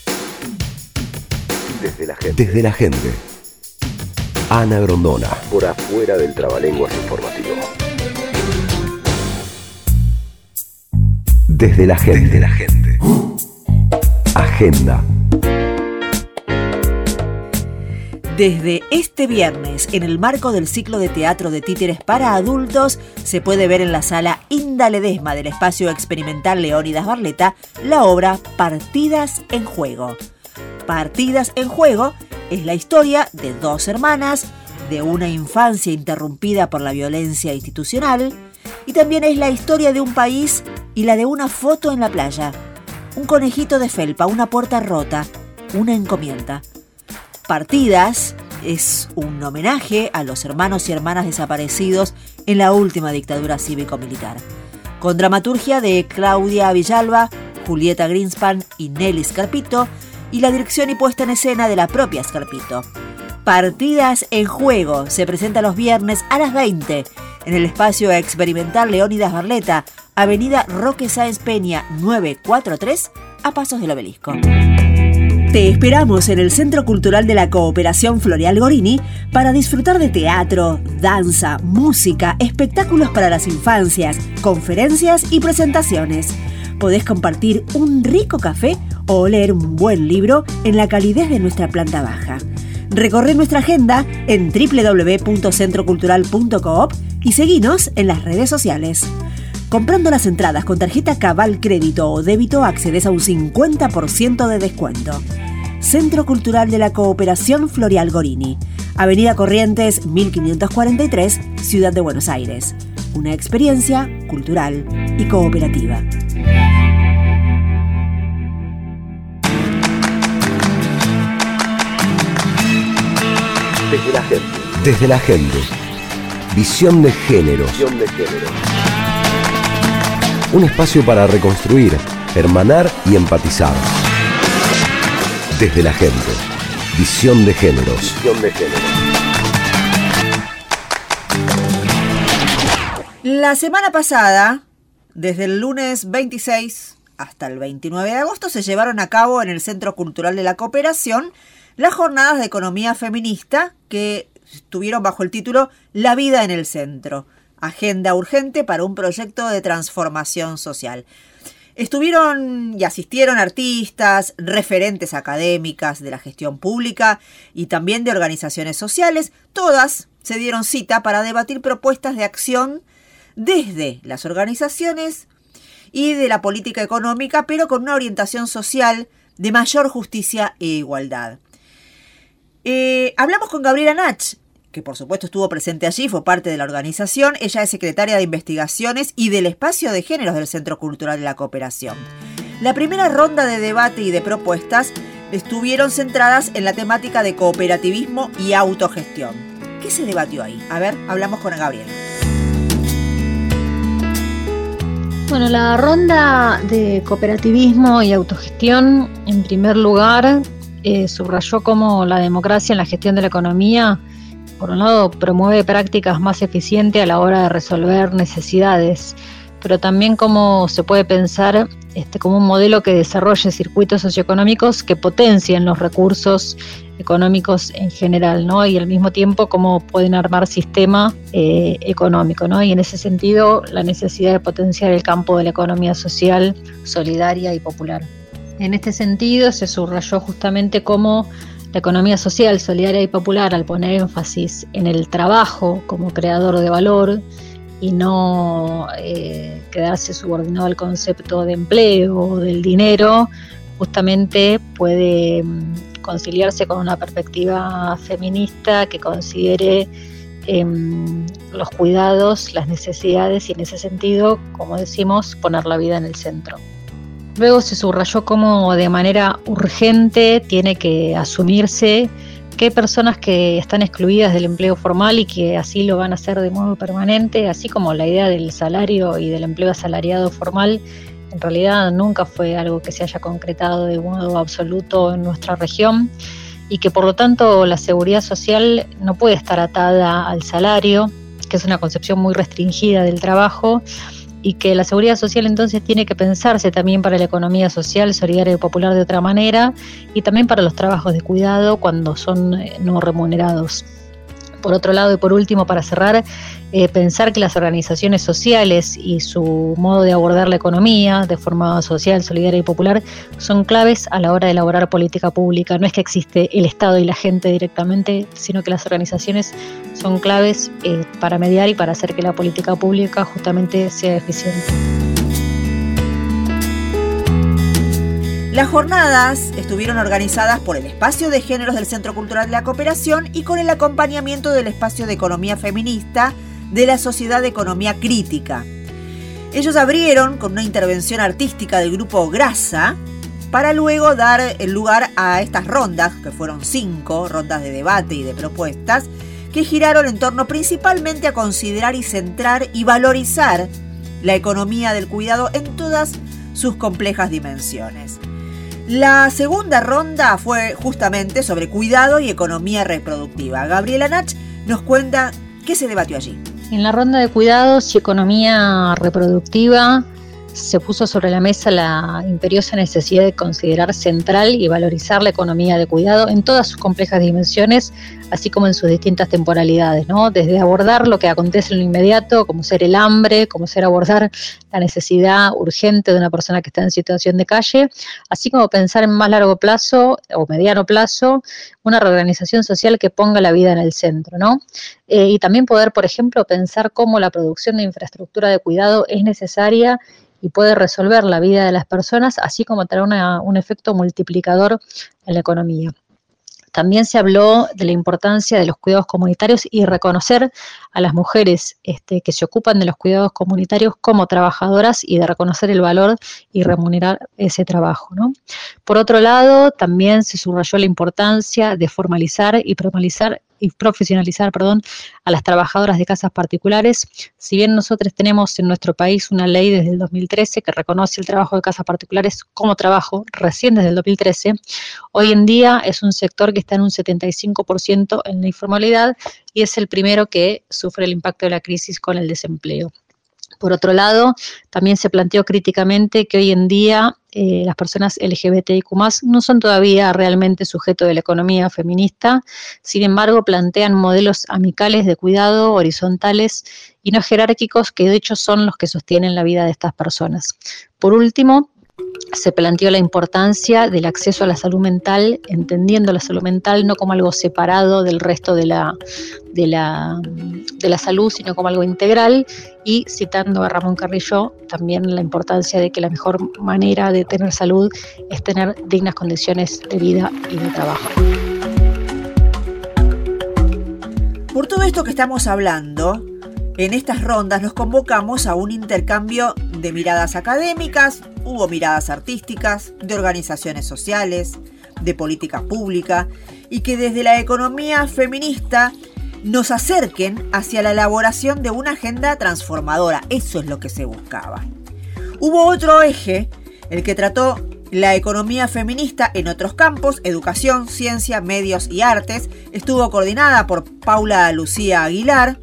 Desde la Gente. Desde la Gente. Ana Grondona, por afuera del trabalenguas informativo. Desde la Gente. Desde la Gente. Agenda. Desde este viernes, en el marco del ciclo de teatro de títeres para adultos, se puede ver en la sala Inda Ledesma del espacio experimental Leónidas Barleta la obra Partidas en Juego. Partidas en Juego es la historia de dos hermanas, de una infancia interrumpida por la violencia institucional, y también es la historia de un país y la de una foto en la playa, un conejito de felpa, una puerta rota, una encomienda. Partidas es un homenaje a los hermanos y hermanas desaparecidos en la última dictadura cívico-militar. Con dramaturgia de Claudia Villalba, Julieta Greenspan y Nelly Scarpito, y la dirección y puesta en escena de la propia Scarpito. Partidas en Juego se presenta los viernes a las veinte en el espacio experimental Leónidas Barleta, Avenida Roque Sáenz Peña novecientos cuarenta y tres, a pasos del Obelisco. Te esperamos en el Centro Cultural de la Cooperación Floreal Gorini para disfrutar de teatro, danza, música, espectáculos para las infancias, conferencias y presentaciones. Podés compartir un rico café o leer un buen libro en la calidez de nuestra planta baja. Recorre nuestra agenda en doble u doble u doble u punto centro cultural punto coop y seguinos en las redes sociales. Comprando las entradas con tarjeta Cabal Crédito o Débito accedes a un cincuenta por ciento de descuento. Centro Cultural de la Cooperación Floreal Gorini, Avenida Corrientes mil quinientos cuarenta y tres, Ciudad de Buenos Aires. Una experiencia cultural y cooperativa. Desde la gente. Desde la gente. Visión de género. Visión de género. Un espacio para reconstruir, hermanar y empatizar. Desde la gente. Visión de géneros. Visión de género. La semana pasada, desde el lunes veintiséis hasta el veintinueve de agosto, se llevaron a cabo en el Centro Cultural de la Cooperación las jornadas de economía feminista que estuvieron bajo el título La vida en el centro, agenda urgente para un proyecto de transformación social. Estuvieron y asistieron artistas, referentes académicas de la gestión pública y también de organizaciones sociales. Todas se dieron cita para debatir propuestas de acción desde las organizaciones y de la política económica, pero con una orientación social de mayor justicia e igualdad. Eh, hablamos con Gabriela Nach, que por supuesto estuvo presente allí, fue parte de la organización. Ella es secretaria de Investigaciones y del Espacio de Géneros del Centro Cultural de la Cooperación. La primera ronda de debate y de propuestas estuvieron centradas en la temática de cooperativismo y autogestión. ¿Qué se debatió ahí? A ver, hablamos con Gabriela. Bueno, la ronda de cooperativismo y autogestión, en primer lugar, eh, subrayó cómo la democracia en la gestión de la economía, por un lado, promueve prácticas más eficientes a la hora de resolver necesidades, pero también cómo se puede pensar este, como un modelo que desarrolle circuitos socioeconómicos que potencien los recursos económicos en general, ¿no? Y al mismo tiempo cómo pueden armar sistema eh, económico, ¿no? Y en ese sentido, la necesidad de potenciar el campo de la economía social, solidaria y popular. En este sentido, se subrayó justamente cómo la economía social, solidaria y popular, al poner énfasis en el trabajo como creador de valor y no eh, quedarse subordinado al concepto de empleo o del dinero, justamente puede conciliarse con una perspectiva feminista que considere eh, los cuidados, las necesidades y en ese sentido, como decimos, poner la vida en el centro. Luego se subrayó cómo de manera urgente tiene que asumirse que hay personas que están excluidas del empleo formal y que así lo van a hacer de modo permanente, así como la idea del salario y del empleo asalariado formal en realidad nunca fue algo que se haya concretado de modo absoluto en nuestra región y que por lo tanto la seguridad social no puede estar atada al salario, que es una concepción muy restringida del trabajo, y que la seguridad social entonces tiene que pensarse también para la economía social, solidaria y popular de otra manera, y también para los trabajos de cuidado cuando son no remunerados. Por otro lado y por último, para cerrar, eh, pensar que las organizaciones sociales y su modo de abordar la economía de forma social, solidaria y popular son claves a la hora de elaborar política pública. No es que existe el Estado y la gente directamente, sino que las organizaciones son claves eh, para mediar y para hacer que la política pública justamente sea eficiente. Las jornadas estuvieron organizadas por el Espacio de Géneros del Centro Cultural de la Cooperación y con el acompañamiento del Espacio de Economía Feminista de la Sociedad de Economía Crítica. Ellos abrieron con una intervención artística del grupo Grasa para luego dar el lugar a estas rondas, que fueron cinco rondas de debate y de propuestas, que giraron en torno principalmente a considerar y centrar y valorizar la economía del cuidado en todas sus complejas dimensiones. La segunda ronda fue justamente sobre cuidado y economía reproductiva. Gabriela Nach nos cuenta qué se debatió allí. En la ronda de cuidados y economía reproductiva se puso sobre la mesa la imperiosa necesidad de considerar central y valorizar la economía de cuidado en todas sus complejas dimensiones, así como en sus distintas temporalidades, ¿no? Desde abordar lo que acontece en lo inmediato, como ser el hambre, como ser abordar la necesidad urgente de una persona que está en situación de calle, así como pensar en más largo plazo o mediano plazo una reorganización social que ponga la vida en el centro, ¿no? Eh, y también poder, por ejemplo, pensar cómo la producción de infraestructura de cuidado es necesaria y puede resolver la vida de las personas, así como tener una, un efecto multiplicador en la economía. También se habló de la importancia de los cuidados comunitarios y reconocer a las mujeres este, que se ocupan de los cuidados comunitarios como trabajadoras y de reconocer el valor y remunerar ese trabajo, ¿no? Por otro lado, también se subrayó la importancia de formalizar y formalizar y profesionalizar, perdón, a las trabajadoras de casas particulares. Si bien nosotros tenemos en nuestro país una ley desde el dos mil trece que reconoce el trabajo de casas particulares como trabajo, recién desde el dos mil trece, hoy en día es un sector que está en un setenta y cinco por ciento en la informalidad y es el primero que sufre el impacto de la crisis con el desempleo. Por otro lado, también se planteó críticamente que hoy en día eh, las personas L G B T I Q más, no son todavía realmente sujeto de la economía feminista, sin embargo plantean modelos amicales de cuidado, horizontales y no jerárquicos, que de hecho son los que sostienen la vida de estas personas. Por último, se planteó la importancia del acceso a la salud mental, entendiendo la salud mental no como algo separado del resto de la, de la, de la salud, sino como algo integral, y citando a Ramón Carrillo, también la importancia de que la mejor manera de tener salud es tener dignas condiciones de vida y de trabajo. Por todo esto que estamos hablando, en estas rondas nos convocamos a un intercambio de miradas académicas, hubo miradas artísticas, de organizaciones sociales, de política pública, y que desde la economía feminista nos acerquen hacia la elaboración de una agenda transformadora. Eso es lo que se buscaba. Hubo otro eje, el que trató la economía feminista en otros campos: educación, ciencia, medios y artes. Estuvo coordinada por Paula Lucía Aguilar.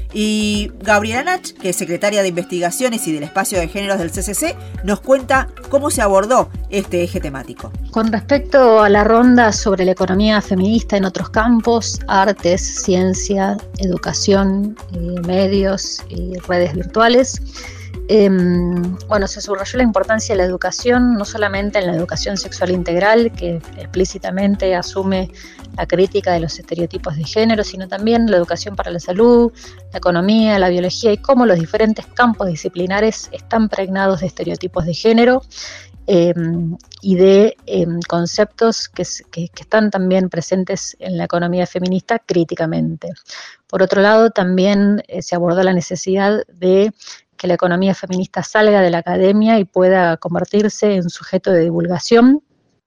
Y Gabriela Nach, que es secretaria de Investigaciones y del Espacio de Géneros del C C C, nos cuenta cómo se abordó este eje temático. Con respecto a la ronda sobre la economía feminista en otros campos, artes, ciencia, educación, eh, medios y redes virtuales, Eh, bueno, se subrayó la importancia de la educación, no solamente en la educación sexual integral, que explícitamente asume la crítica de los estereotipos de género, sino también la educación para la salud, la economía, la biología y cómo los diferentes campos disciplinares están pregnados de estereotipos de género eh, y de eh, conceptos que, que, que están también presentes en la economía feminista críticamente. Por otro lado, también eh, se abordó la necesidad de que la economía feminista salga de la academia y pueda convertirse en sujeto de divulgación,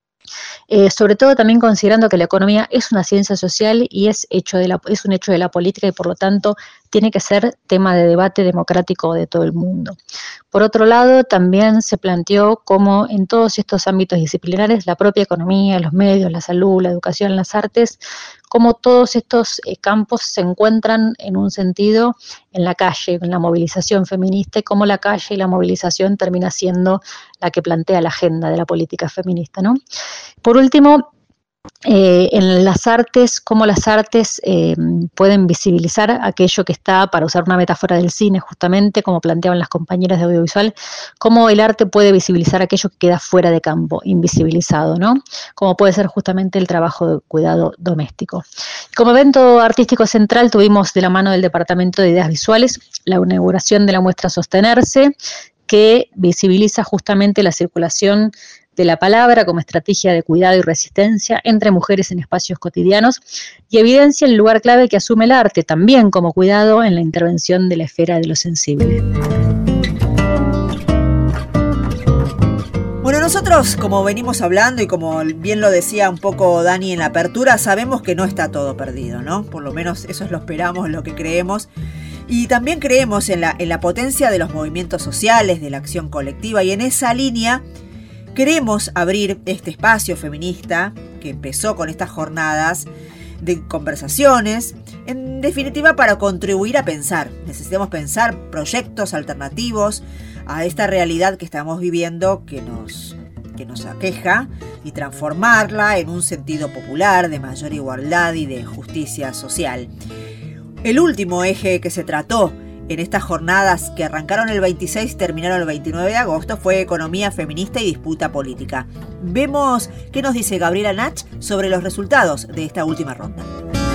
eh, sobre todo también considerando que la economía es una ciencia social y es, hecho de la, es un hecho de la política y por lo tanto tiene que ser tema de debate democrático de todo el mundo. Por otro lado, también se planteó cómo en todos estos ámbitos disciplinares, la propia economía, los medios, la salud, la educación, las artes, cómo todos estos eh, campos se encuentran en un sentido en la calle, en la movilización feminista, y cómo la calle y la movilización termina siendo la que plantea la agenda de la política feminista, ¿no? Por último, Eh, en las artes, cómo las artes eh, pueden visibilizar aquello que está, para usar una metáfora del cine justamente, como planteaban las compañeras de audiovisual, cómo el arte puede visibilizar aquello que queda fuera de campo, invisibilizado, ¿no? Como puede ser justamente el trabajo de cuidado doméstico. Como evento artístico central tuvimos de la mano del Departamento de Ideas Visuales la inauguración de la muestra Sostenerse, que visibiliza justamente la circulación de la palabra como estrategia de cuidado y resistencia entre mujeres en espacios cotidianos y evidencia el lugar clave que asume el arte también como cuidado en la intervención de la esfera de lo sensible. Bueno, nosotros, como venimos hablando y como bien lo decía un poco Dani en la apertura, sabemos que no está todo perdido, ¿no? Por lo menos eso es lo esperamos, lo que creemos. Y también creemos en la, en la potencia de los movimientos sociales, de la acción colectiva, y en esa línea queremos abrir este espacio feminista que empezó con estas jornadas de conversaciones, en definitiva para contribuir a pensar. Necesitamos pensar proyectos alternativos a esta realidad que estamos viviendo que nos, que nos aqueja y transformarla en un sentido popular de mayor igualdad y de justicia social. El último eje que se trató en estas jornadas que arrancaron el veintiséis y terminaron el veintinueve de agosto fue economía feminista y disputa política. Vemos qué nos dice Gabriela Nach sobre los resultados de esta última ronda.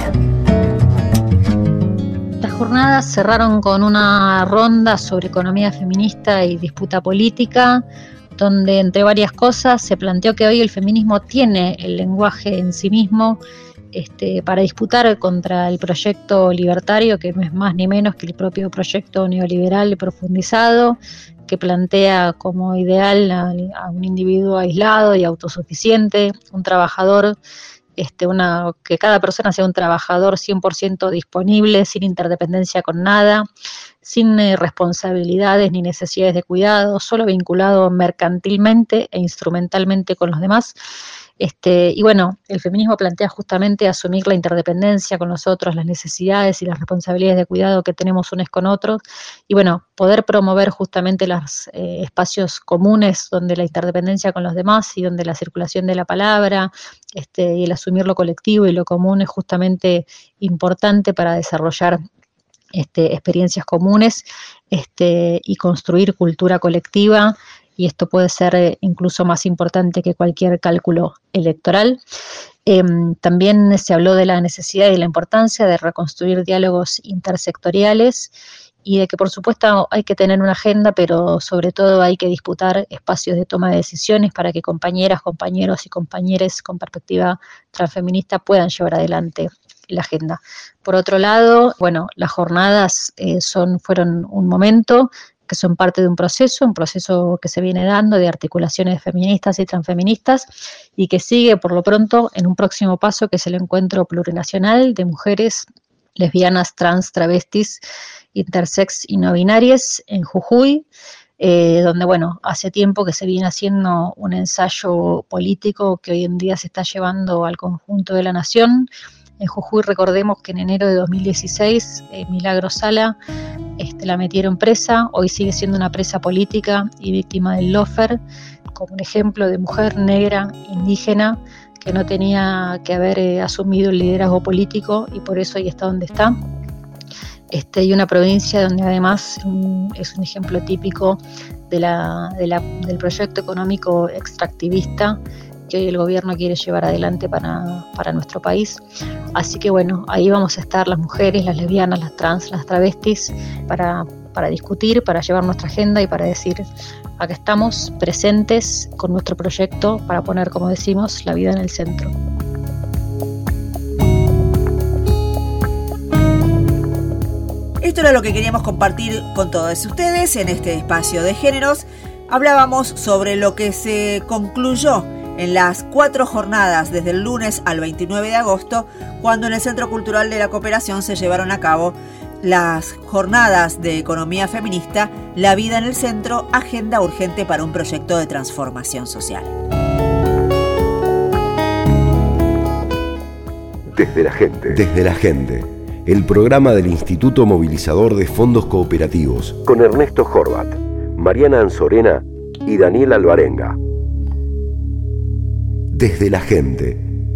Las jornadas cerraron con una ronda sobre economía feminista y disputa política, donde entre varias cosas se planteó que hoy el feminismo tiene el lenguaje en sí mismo Este, para disputar contra el proyecto libertario, que no es más ni menos que el propio proyecto neoliberal profundizado, que plantea como ideal a, a un individuo aislado y autosuficiente, un trabajador, este, una, que cada persona sea un trabajador cien por ciento disponible, sin interdependencia con nada, sin eh, responsabilidades ni necesidades de cuidado, solo vinculado mercantilmente e instrumentalmente con los demás. Este, y bueno, el feminismo plantea justamente asumir la interdependencia con los otros, las necesidades y las responsabilidades de cuidado que tenemos unos con otros, y bueno, poder promover justamente los eh, espacios comunes donde la interdependencia con los demás y donde la circulación de la palabra este, y el asumir lo colectivo y lo común es justamente importante para desarrollar este, experiencias comunes este, y construir cultura colectiva. Y esto puede ser eh, incluso más importante que cualquier cálculo electoral. Eh, también se habló de la necesidad y la importancia de reconstruir diálogos intersectoriales y de que por supuesto hay que tener una agenda, pero sobre todo hay que disputar espacios de toma de decisiones para que compañeras, compañeros y compañeres con perspectiva transfeminista puedan llevar adelante la agenda. Por otro lado, bueno, las jornadas eh, son, fueron un momento que son parte de un proceso, un proceso que se viene dando de articulaciones feministas y transfeministas y que sigue por lo pronto en un próximo paso que es el encuentro plurinacional de mujeres lesbianas, trans, travestis, intersex y no binarias en Jujuy, eh, donde bueno, hace tiempo que se viene haciendo un ensayo político que hoy en día se está llevando al conjunto de la nación. En Jujuy recordemos que en enero de dos mil dieciséis eh, Milagro Sala este, la metieron presa, hoy sigue siendo una presa política y víctima del lawfare, como un ejemplo de mujer negra, indígena, que no tenía que haber eh, asumido el liderazgo político y por eso ahí está donde está. Este, y una provincia donde además um, es un ejemplo típico de la, de la, del proyecto económico extractivista que hoy el gobierno quiere llevar adelante para, para nuestro país. Así que bueno, ahí vamos a estar las mujeres, las lesbianas, las trans, las travestis, para, para discutir, para llevar nuestra agenda y para decir, acá estamos presentes con nuestro proyecto para poner, como decimos, la vida en el centro. Esto era lo que queríamos compartir con todos ustedes en este espacio de géneros. Hablábamos sobre lo que se concluyó en las cuatro jornadas desde el lunes al veintinueve de agosto, cuando en el Centro Cultural de la Cooperación se llevaron a cabo las jornadas de economía feminista, La vida en el centro, agenda urgente para un proyecto de transformación social. Desde la gente. Desde la gente. El programa del Instituto Movilizador de Fondos Cooperativos, con Ernesto Horvat, Mariana Anzorena y Daniel Alvarenga. Desde la gente.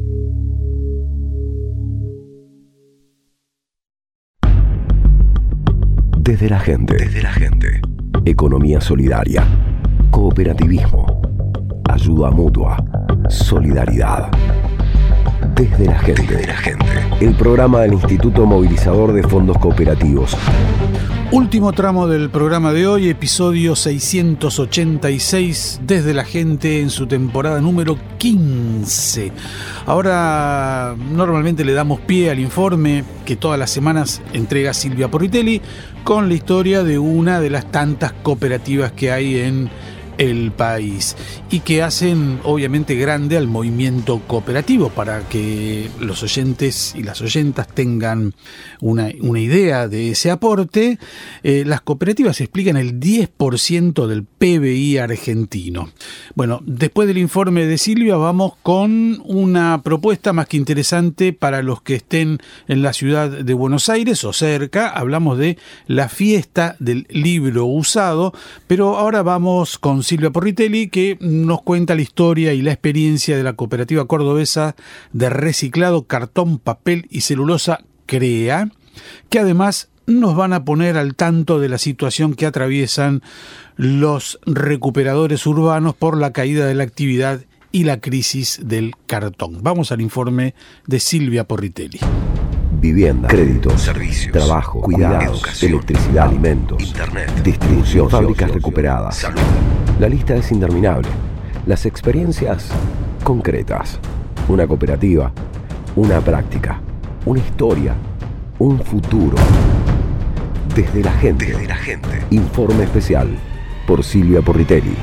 Desde la gente. Desde la gente. Economía solidaria. Cooperativismo. Ayuda mutua. Solidaridad. Desde la gente. Desde la gente. El programa del Instituto Movilizador de Fondos Cooperativos. Último tramo del programa de hoy, episodio seiscientos ochenta y seis, Desde la gente en su temporada número quince. Ahora normalmente le damos pie al informe que todas las semanas entrega Silvia Porritelli con la historia de una de las tantas cooperativas que hay en el país y que hacen obviamente grande al movimiento cooperativo. Para que los oyentes y las oyentas tengan una, una idea de ese aporte, eh, las cooperativas explican el diez por ciento del P B I argentino. Bueno, después del informe de Silvia vamos con una propuesta más que interesante para los que estén en la ciudad de Buenos Aires o cerca. Hablamos de la fiesta del libro usado, pero ahora vamos con Silvia Porritelli, que nos cuenta la historia y la experiencia de la cooperativa cordobesa de reciclado cartón, papel y celulosa CREA, que además nos van a poner al tanto de la situación que atraviesan los recuperadores urbanos por la caída de la actividad y la crisis del cartón. Vamos al informe de Silvia Porritelli. Vivienda, créditos, servicios, trabajo, cuidados, educación, electricidad, alimentos, internet, distribución, fábricas recuperadas. Salud. La lista es interminable. Las experiencias concretas. Una cooperativa, una práctica, una historia, un futuro. Desde la gente. Desde la gente. Informe especial por Silvia Porritelli.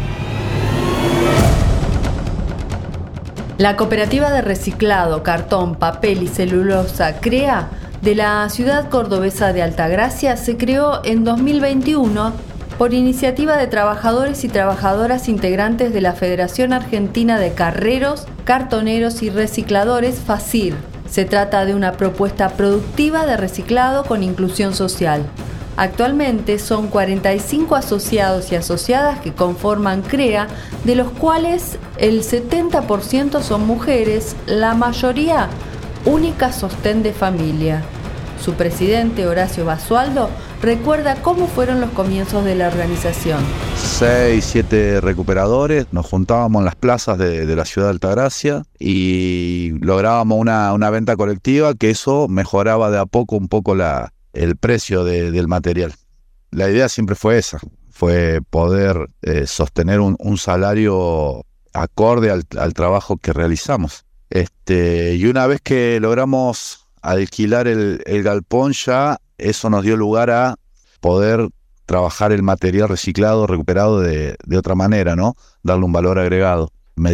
La cooperativa de reciclado, cartón, papel y celulosa CREA de la ciudad cordobesa de Altagracia se creó en dos mil veintiuno por iniciativa de trabajadores y trabajadoras integrantes de la Federación Argentina de Carreros, Cartoneros y Recicladores, FACIR. Se trata de una propuesta productiva de reciclado con inclusión social. Actualmente son cuarenta y cinco asociados y asociadas que conforman CREA, de los cuales el setenta por ciento son mujeres, la mayoría única sostén de familia. Su presidente, Horacio Basualdo, recuerda cómo fueron los comienzos de la organización. Seis, siete recuperadores, nos juntábamos en las plazas de, de la ciudad de Altagracia y lográbamos una, una venta colectiva, que eso mejoraba de a poco un poco la, el precio de, del material. La idea siempre fue esa, fue poder eh, sostener un, un salario acorde al, al trabajo que realizamos. Este, y una vez que logramos alquilar el, el galpón, ya eso nos dio lugar a poder trabajar el material reciclado, recuperado de, de otra manera, ¿no? Darle un valor agregado.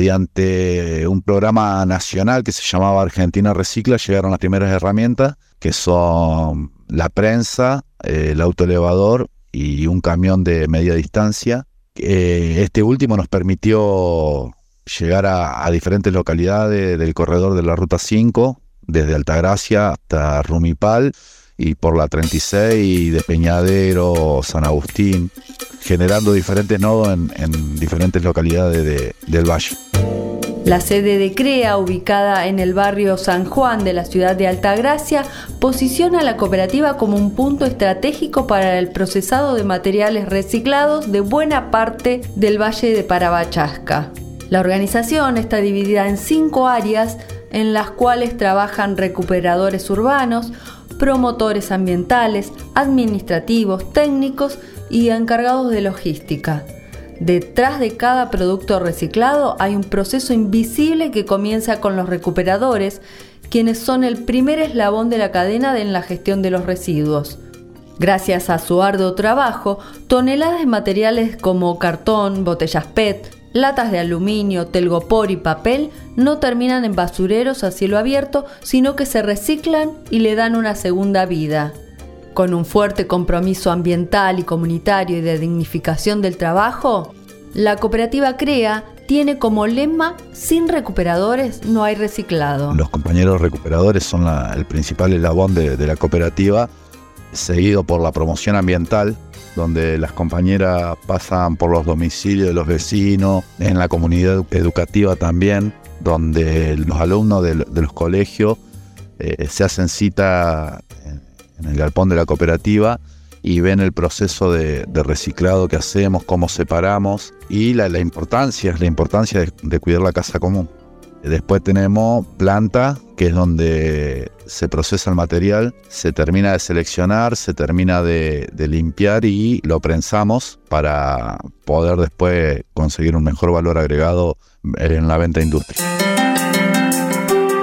Mediante un programa nacional que se llamaba Argentina Recicla, llegaron las primeras herramientas, que son la prensa, eh, el autoelevador y un camión de media distancia. Eh, este último nos permitió llegar a, a diferentes localidades del corredor de la Ruta cinco, desde Altagracia hasta Rumipal, y por la treinta y seis de Peñadero, San Agustín, generando diferentes nodos en, en diferentes localidades de, del valle. La sede de CREA, ubicada en el barrio San Juan de la ciudad de Altagracia, posiciona a la cooperativa como un punto estratégico para el procesado de materiales reciclados de buena parte del valle de Parabachasca. La organización está dividida en cinco áreas en las cuales trabajan recuperadores urbanos, promotores ambientales, administrativos, técnicos y encargados de logística. Detrás de cada producto reciclado hay un proceso invisible que comienza con los recuperadores, quienes son el primer eslabón de la cadena en la gestión de los residuos. Gracias a su arduo trabajo, toneladas de materiales como cartón, botellas P E T, latas de aluminio, telgopor y papel no terminan en basureros a cielo abierto, sino que se reciclan y le dan una segunda vida. Con un fuerte compromiso ambiental y comunitario y de dignificación del trabajo, la cooperativa CREA tiene como lema: sin recuperadores no hay reciclado. Los compañeros recuperadores son la, el principal eslabón de, de la cooperativa, seguido por la promoción ambiental, donde las compañeras pasan por los domicilios de los vecinos, en la comunidad educativa también, donde los alumnos de, de los colegios eh, se hacen cita en, en el galpón de la cooperativa y ven el proceso de, de reciclado que hacemos, cómo separamos y la, la importancia, la importancia de, de cuidar la casa común. Después tenemos planta, que es donde se procesa el material, se termina de seleccionar, se termina de, de limpiar y lo prensamos para poder después conseguir un mejor valor agregado en la venta a industria.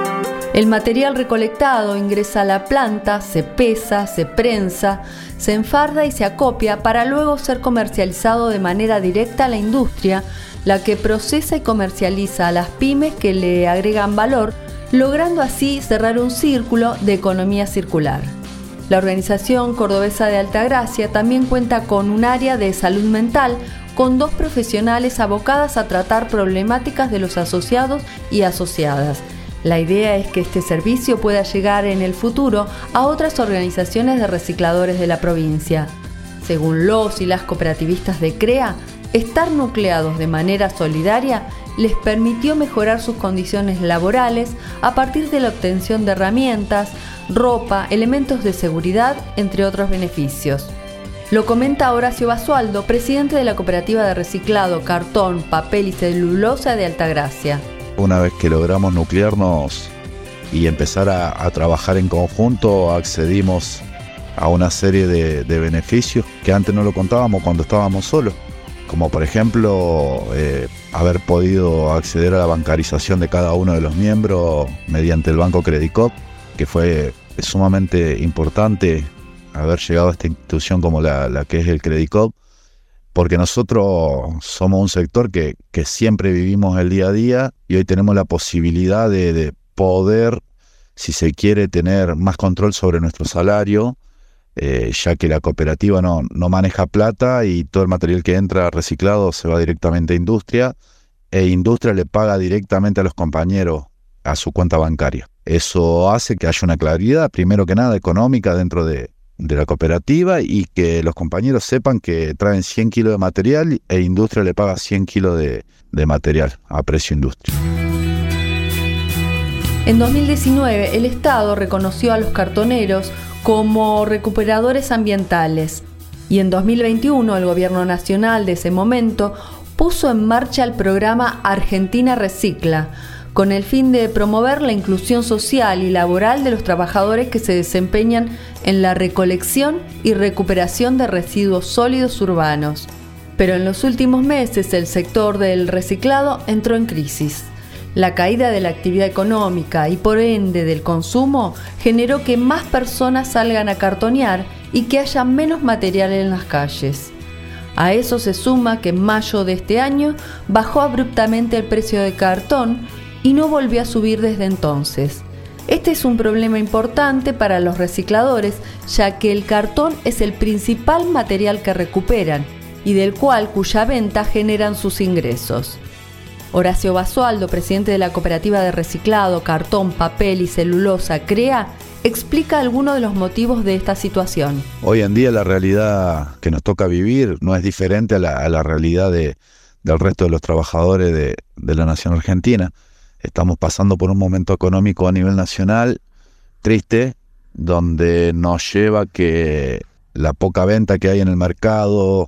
El material recolectado ingresa a la planta, se pesa, se prensa, se enfarda y se acopia para luego ser comercializado de manera directa a la industria, la que procesa y comercializa a las pymes que le agregan valor, logrando así cerrar un círculo de economía circular. La Organización Cordobesa de Altagracia también cuenta con un área de salud mental con dos profesionales abocadas a tratar problemáticas de los asociados y asociadas. La idea es que este servicio pueda llegar en el futuro a otras organizaciones de recicladores de la provincia. Según los y las cooperativistas de CREA, estar nucleados de manera solidaria les permitió mejorar sus condiciones laborales a partir de la obtención de herramientas, ropa, elementos de seguridad, entre otros beneficios. Lo comenta Horacio Basualdo, presidente de la Cooperativa de Reciclado, Cartón, Papel y Celulosa de Altagracia. Una vez que logramos nuclearnos y empezar a, a trabajar en conjunto, accedimos a una serie de, de beneficios que antes no lo contábamos cuando estábamos solos, como por ejemplo eh, haber podido acceder a la bancarización de cada uno de los miembros mediante el Banco Credicop, que fue sumamente importante haber llegado a esta institución como la, la que es el Credicop, porque nosotros somos un sector que, que siempre vivimos el día a día y hoy tenemos la posibilidad de, de poder, si se quiere, tener más control sobre nuestro salario, eh, ya que la cooperativa no, no maneja plata y todo el material que entra reciclado se va directamente a industria, e industria le paga directamente a los compañeros a su cuenta bancaria. Eso hace que haya una claridad, primero que nada, económica dentro de de la cooperativa y que los compañeros sepan que traen cien kilos de material e industria le paga cien kilos de, de material a precio industria. En dos mil diecinueve, el Estado reconoció a los cartoneros como recuperadores ambientales y en dos mil veintiuno el Gobierno Nacional de ese momento puso en marcha el programa Argentina Recicla, con el fin de promover la inclusión social y laboral de los trabajadores que se desempeñan en la recolección y recuperación de residuos sólidos urbanos. Pero en los últimos meses el sector del reciclado entró en crisis. La caída de la actividad económica y por ende del consumo generó que más personas salgan a cartonear y que haya menos material en las calles. A eso se suma que en mayo de este año bajó abruptamente el precio del cartón y no volvió a subir desde entonces. Este es un problema importante para los recicladores, ya que el cartón es el principal material que recuperan y del cual cuya venta generan sus ingresos. Horacio Basualdo, presidente de la Cooperativa de Reciclado, Cartón, Papel y Celulosa CREA, explica algunos de los motivos de esta situación. Hoy en día la realidad que nos toca vivir no es diferente a la, a la realidad de, del resto de los trabajadores de, de la nación argentina. Estamos pasando por un momento económico a nivel nacional triste, donde nos lleva que la poca venta que hay en el mercado,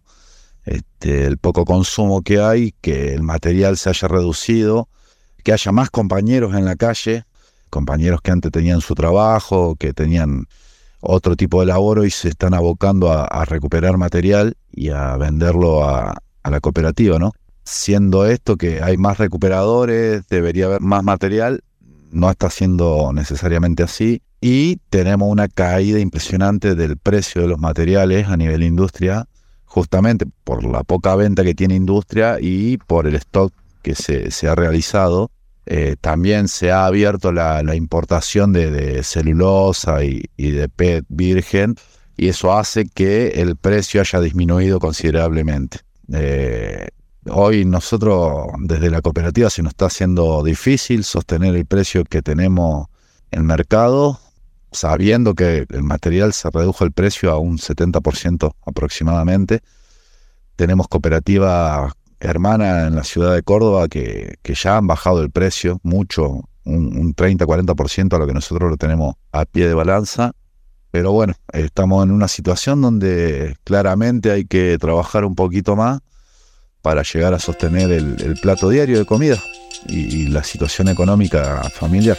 este, el poco consumo que hay, que el material se haya reducido, que haya más compañeros en la calle, compañeros que antes tenían su trabajo, que tenían otro tipo de labor y se están abocando a, a recuperar material y a venderlo a, a la cooperativa, ¿no? Siendo esto que hay más recuperadores, debería haber más material, no está siendo necesariamente así y tenemos una caída impresionante del precio de los materiales a nivel industria, justamente por la poca venta que tiene industria y por el stock que se, se ha realizado. Eh, también se ha abierto la, la importación de, de celulosa y, y de P E T virgen y eso hace que el precio haya disminuido considerablemente. Eh, Hoy nosotros desde la cooperativa se nos está haciendo difícil sostener el precio que tenemos en el mercado, sabiendo que el material se redujo el precio a un setenta por ciento aproximadamente. Tenemos cooperativas hermanas en la ciudad de Córdoba que, que ya han bajado el precio mucho, un, un treinta a cuarenta por ciento a lo que nosotros lo tenemos a pie de balanza. Pero bueno, estamos en una situación donde claramente hay que trabajar un poquito más para llegar a sostener el, el plato diario de comida y, y la situación económica familiar.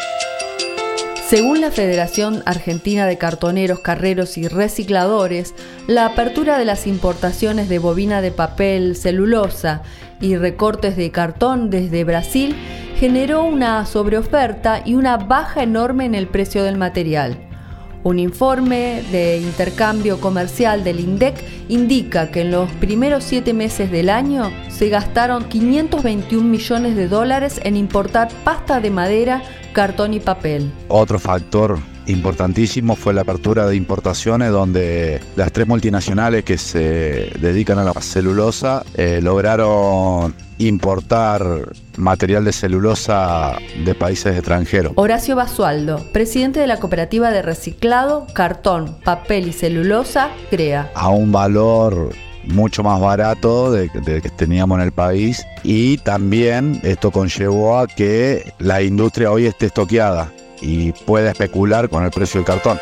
Según la Federación Argentina de Cartoneros, Carreros y Recicladores, la apertura de las importaciones de bobina de papel, celulosa y recortes de cartón desde Brasil generó una sobreoferta y una baja enorme en el precio del material. Un informe de intercambio comercial del INDEC indica que en los primeros siete meses del año se gastaron quinientos veintiún millones de dólares en importar pasta de madera, cartón y papel. Otro factor importantísimo fue la apertura de importaciones, donde las tres multinacionales que se dedican a la celulosa eh, lograron importar material de celulosa de países extranjeros. Horacio Basualdo, presidente de la cooperativa de reciclado, cartón, papel y celulosa, CREA. A un valor mucho más barato de, de que teníamos en el país, y también esto conllevó a que la industria hoy esté estoqueada y pueda especular con el precio del cartón.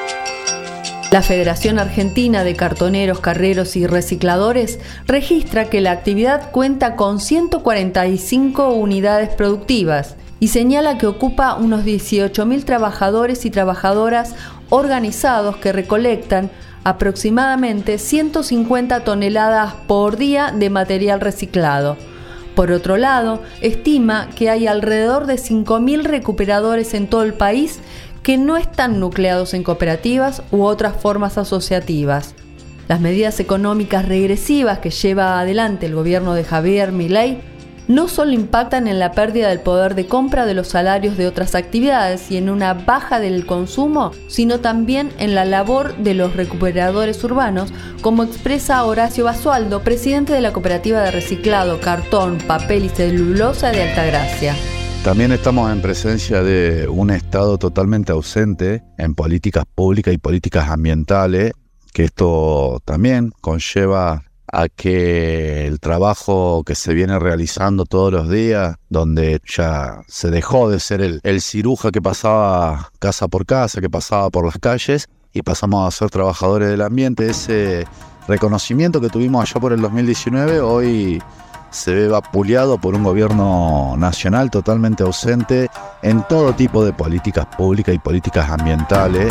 La Federación Argentina de Cartoneros, Carreros y Recicladores registra que la actividad cuenta con ciento cuarenta y cinco unidades productivas y señala que ocupa unos dieciocho mil trabajadores y trabajadoras organizados que recolectan aproximadamente ciento cincuenta toneladas por día de material reciclado. Por otro lado, estima que hay alrededor de cinco mil recuperadores en todo el país que no están nucleados en cooperativas u otras formas asociativas. Las medidas económicas regresivas que lleva adelante el gobierno de Javier Milei no solo impactan en la pérdida del poder de compra de los salarios de otras actividades y en una baja del consumo, sino también en la labor de los recuperadores urbanos, como expresa Horacio Basualdo, presidente de la cooperativa de reciclado, cartón, papel y celulosa de Altagracia. También estamos en presencia de un Estado totalmente ausente en políticas públicas y políticas ambientales, que esto también conlleva a que el trabajo que se viene realizando todos los días, donde ya se dejó de ser el, el ciruja que pasaba casa por casa, que pasaba por las calles, y pasamos a ser trabajadores del ambiente. Ese reconocimiento que tuvimos allá por el dos mil diecinueve, hoy se ve vapuleado por un gobierno nacional totalmente ausente en todo tipo de políticas públicas y políticas ambientales.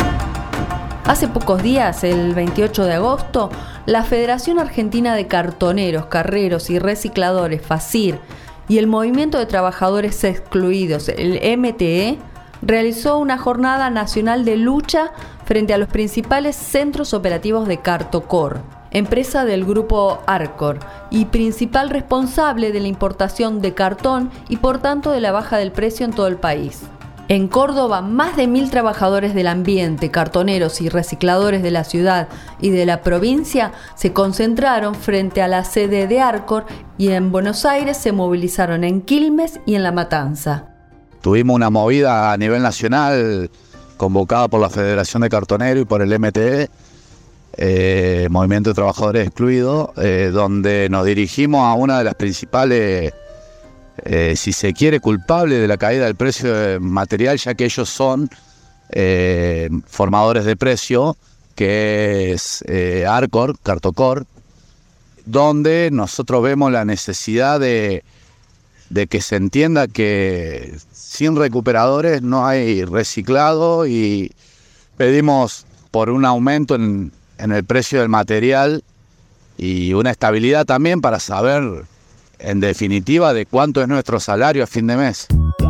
Hace pocos días, el veintiocho de agosto, la Federación Argentina de Cartoneros, Carreros y Recicladores, FACIR, y el Movimiento de Trabajadores Excluidos, el M T E, realizó una jornada nacional de lucha frente a los principales centros operativos de Cartocor, empresa del grupo Arcor y principal responsable de la importación de cartón y por tanto de la baja del precio en todo el país. En Córdoba, más de mil trabajadores del ambiente, cartoneros y recicladores de la ciudad y de la provincia se concentraron frente a la sede de Arcor, y en Buenos Aires se movilizaron en Quilmes y en La Matanza. Tuvimos una movida a nivel nacional convocada por la Federación de Cartoneros y por el M T E, eh, Movimiento de Trabajadores Excluidos, eh, donde nos dirigimos a una de las principales, Eh, si se quiere, culpable de la caída del precio del material, ya que ellos son eh, formadores de precio, que es eh, Arcor, Cartocor, donde nosotros vemos la necesidad de, de que se entienda que sin recuperadores no hay reciclado, y pedimos por un aumento en, en el precio del material y una estabilidad también para saber, en definitiva, de cuánto es nuestro salario a fin de mes.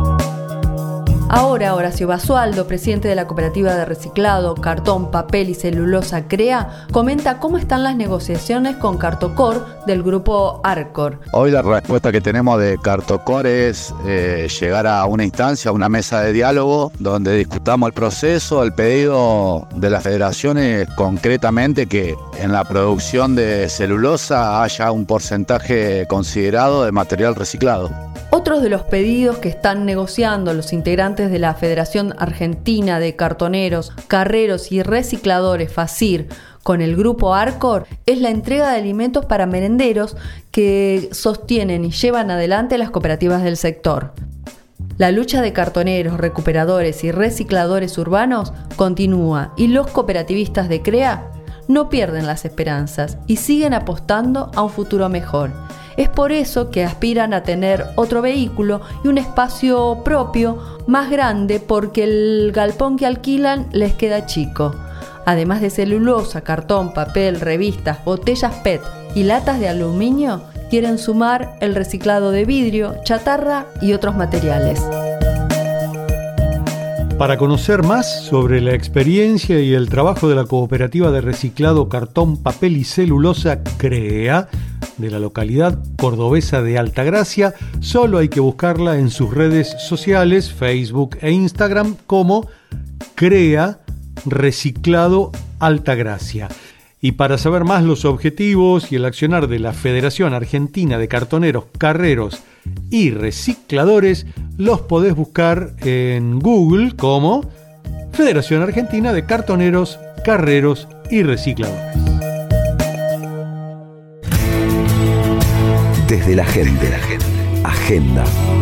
Ahora, Horacio Basualdo, presidente de la cooperativa de reciclado, cartón, papel y celulosa CREA, comenta cómo están las negociaciones con Cartocor del grupo Arcor. Hoy la respuesta que tenemos de Cartocor es eh, llegar a una instancia, a una mesa de diálogo, donde discutamos el proceso. El pedido de la federación es concretamente que en la producción de celulosa haya un porcentaje considerado de material reciclado. Otros de los pedidos que están negociando los integrantes de la Federación Argentina de Cartoneros, Carreros y Recicladores, FACIR, con el grupo Arcor, es la entrega de alimentos para merenderos que sostienen y llevan adelante las cooperativas del sector. La lucha de cartoneros, recuperadores y recicladores urbanos continúa, y los cooperativistas de CREA no pierden las esperanzas y siguen apostando a un futuro mejor. Es por eso que aspiran a tener otro vehículo y un espacio propio más grande, porque el galpón que alquilan les queda chico. Además de celulosa, cartón, papel, revistas, botellas P E T y latas de aluminio, quieren sumar el reciclado de vidrio, chatarra y otros materiales. Para conocer más sobre la experiencia y el trabajo de la cooperativa de reciclado cartón, papel y celulosa CREA, de la localidad cordobesa de Altagracia, solo hay que buscarla en sus redes sociales, Facebook e Instagram, como CREA Reciclado Altagracia. Y para saber más los objetivos y el accionar de la Federación Argentina de Cartoneros, Carreros y Recicladores, los podés buscar en Google como Federación Argentina de Cartoneros, Carreros y Recicladores. Desde la gente, agenda.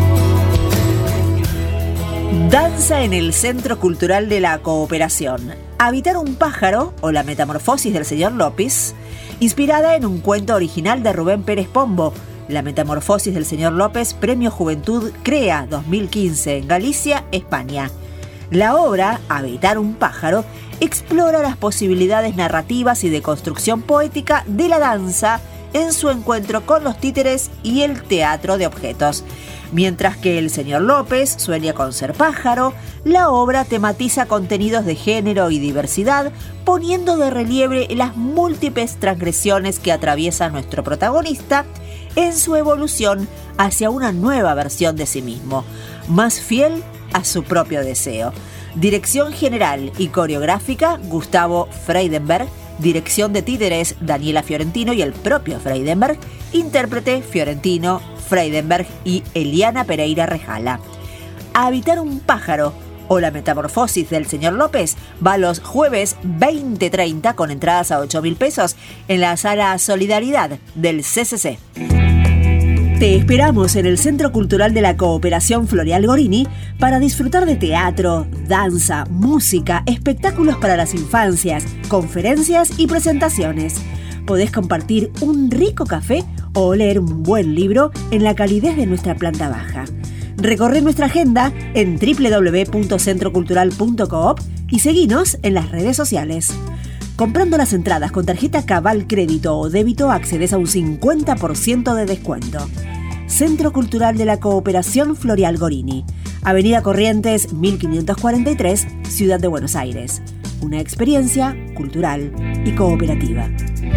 Danza en el Centro Cultural de la Cooperación. Habitar un pájaro, o la metamorfosis del señor López, inspirada en un cuento original de Rubén Pérez Pombo. La metamorfosis del señor López, Premio Juventud CREA dos mil quince en Galicia, España. La obra, Habitar un pájaro, explora las posibilidades narrativas y de construcción poética de la danza en su encuentro con los títeres y el teatro de objetos. Mientras que el señor López sueña con ser pájaro, la obra tematiza contenidos de género y diversidad, poniendo de relieve las múltiples transgresiones que atraviesa nuestro protagonista en su evolución hacia una nueva versión de sí mismo, más fiel a su propio deseo. Dirección general y coreográfica, Gustavo Freidenberg. Dirección de títeres, Daniela Fiorentino y el propio Freidenberg. Intérprete, Fiorentino, Freidenberg y Eliana Pereira Rejala. Habitar un pájaro, o la metamorfosis del señor López, va los jueves veinte treinta con entradas a ocho mil pesos en la sala Solidaridad del C C C. Te esperamos en el Centro Cultural de la Cooperación Floreal Gorini para disfrutar de teatro, danza, música, espectáculos para las infancias, conferencias y presentaciones. Podés compartir un rico café o leer un buen libro en la calidez de nuestra planta baja. Recorre nuestra agenda en doble u doble u doble u punto centro cultural punto coop y seguinos en las redes sociales. Comprando las entradas con tarjeta Cabal Crédito o Débito accedes a un cincuenta por ciento de descuento. Centro Cultural de la Cooperación Floreal Gorini, Avenida Corrientes mil quinientos cuarenta y tres, Ciudad de Buenos Aires. Una experiencia cultural y cooperativa.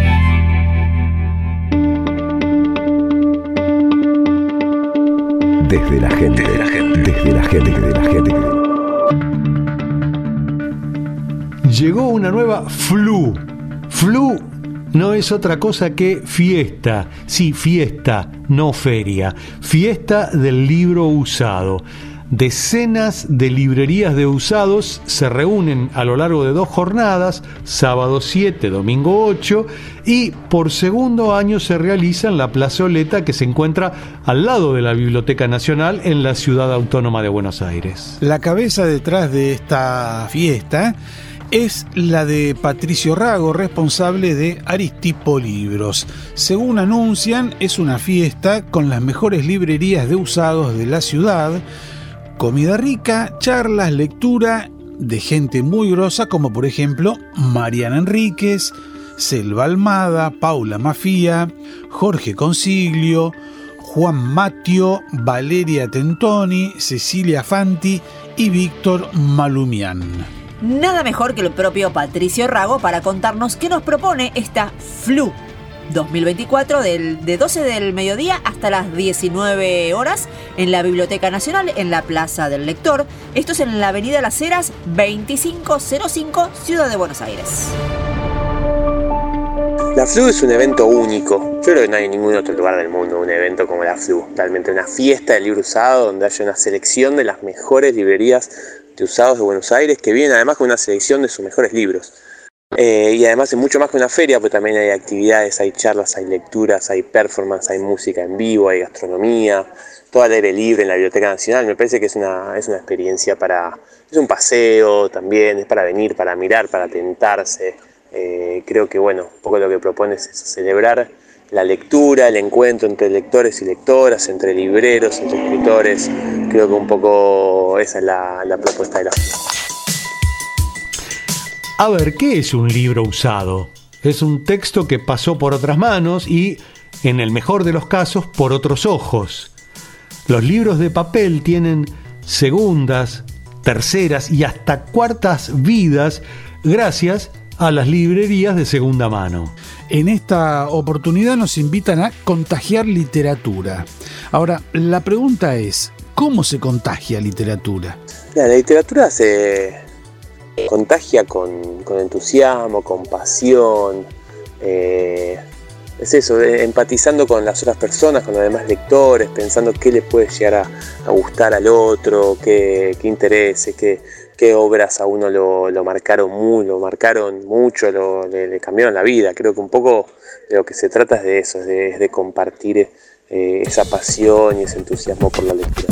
Desde la gente, desde la gente, desde la gente, desde la gente. Llegó una nueva F L U. F L U no es otra cosa que fiesta. Sí, fiesta, no feria. Fiesta del libro usado. Decenas de librerías de usados se reúnen a lo largo de dos jornadas, sábado siete, domingo ocho, y por segundo año se realiza en la plazoleta que se encuentra al lado de la Biblioteca Nacional en la Ciudad Autónoma de Buenos Aires. La cabeza detrás de esta fiesta es la de Patricio Rago, responsable de Aristipo Libros. Según anuncian, es una fiesta con las mejores librerías de usados de la ciudad, comida rica, charlas, lectura de gente muy grosa como por ejemplo Mariana Enríquez, Selva Almada, Paula Mafía, Jorge Consiglio, Juan Matio, Valeria Tentoni, Cecilia Fanti y Víctor Malumián. Nada mejor que el propio Patricio Rago para contarnos qué nos propone esta F L U dos mil veinticuatro del, de doce del mediodía hasta las diecinueve horas en la Biblioteca Nacional en la Plaza del Lector. Esto es en la Avenida Las Heras veinticinco cero cinco, Ciudad de Buenos Aires. La F L U es un evento único. Yo creo que no hay en ningún otro lugar del mundo un evento como la F L U. Realmente una fiesta del libro usado donde haya una selección de las mejores librerías de usados de Buenos Aires, que vienen además con una selección de sus mejores libros. Eh, y además es mucho más que una feria, porque también hay actividades, hay charlas, hay lecturas, hay performance, hay música en vivo, hay gastronomía, todo al aire libre en la Biblioteca Nacional. Me parece que es una, es una experiencia para... es un paseo también, es para venir, para mirar, para tentarse. Eh, creo que bueno, un poco lo que propone es celebrar la lectura, el encuentro entre lectores y lectoras, entre libreros, entre escritores. Creo que un poco esa es la, la propuesta de la F L U. A ver, ¿qué es un libro usado? Es un texto que pasó por otras manos y en el mejor de los casos, por otros ojos. Los libros de papel tienen segundas, terceras y hasta cuartas vidas gracias a las librerías de segunda mano. En esta oportunidad nos invitan a contagiar literatura. Ahora, la pregunta es, ¿cómo se contagia literatura? La literatura se contagia con, con entusiasmo, con pasión, eh, es eso, de, empatizando con las otras personas, con los demás lectores, pensando qué le puede llegar a, a gustar al otro, qué, qué intereses, qué, qué obras a uno lo, lo marcaron muy, lo marcaron mucho, lo, le, le cambiaron la vida. Creo que un poco de lo que se trata es de eso, es de, es de compartir eh, esa pasión y ese entusiasmo por la lectura.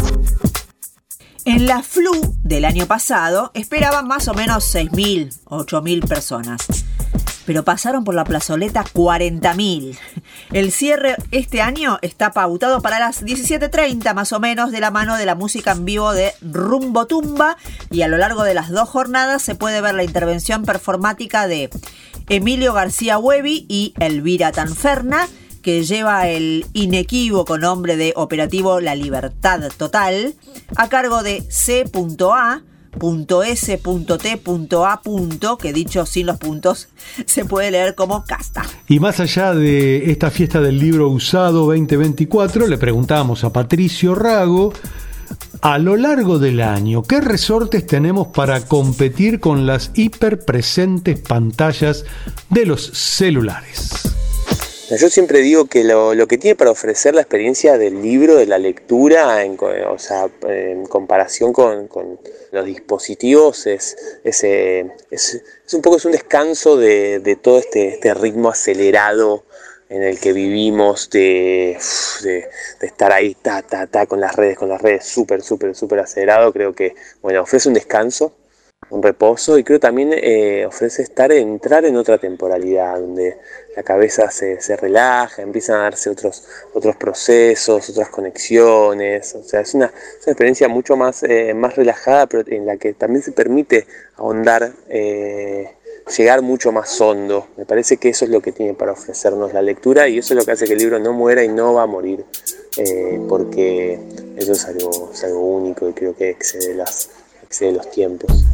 En la F L U del año pasado esperaban más o menos seis mil, ocho mil personas, pero pasaron por la plazoleta cuarenta mil. El cierre este año está pautado para las diecisiete treinta más o menos, de la mano de la música en vivo de Rumbo Tumba, y a lo largo de las dos jornadas se puede ver la intervención performática de Emilio García Huevi y Elvira Tanferna, que lleva el inequívoco nombre de Operativo La Libertad Total, a cargo de C A S T A, que dicho sin los puntos se puede leer como Casta. Y más allá de esta fiesta del libro usado veinte veinticuatro, le preguntamos a Patricio Rago, a lo largo del año, ¿qué resortes tenemos para competir con las hiperpresentes pantallas de los celulares? Yo siempre digo que lo, lo que tiene para ofrecer la experiencia del libro, de la lectura, en, o sea, en comparación con, con los dispositivos, es, es, es, es un poco es un descanso de, de todo este, este ritmo acelerado en el que vivimos, de, de, de estar ahí ta, ta, ta, con las redes, con las redes súper, súper, súper acelerado. Creo que, bueno, ofrece un descanso, un reposo, y creo también eh, ofrece estar, entrar en otra temporalidad, donde la cabeza se, se relaja, empiezan a darse otros, otros procesos, otras conexiones. O sea, es una, es una experiencia mucho más, eh, más relajada, pero en la que también se permite ahondar, eh, llegar mucho más hondo. Me parece que eso es lo que tiene para ofrecernos la lectura, y eso es lo que hace que el libro no muera y no va a morir, eh, porque eso es algo, es algo único y creo que excede, las, excede los tiempos.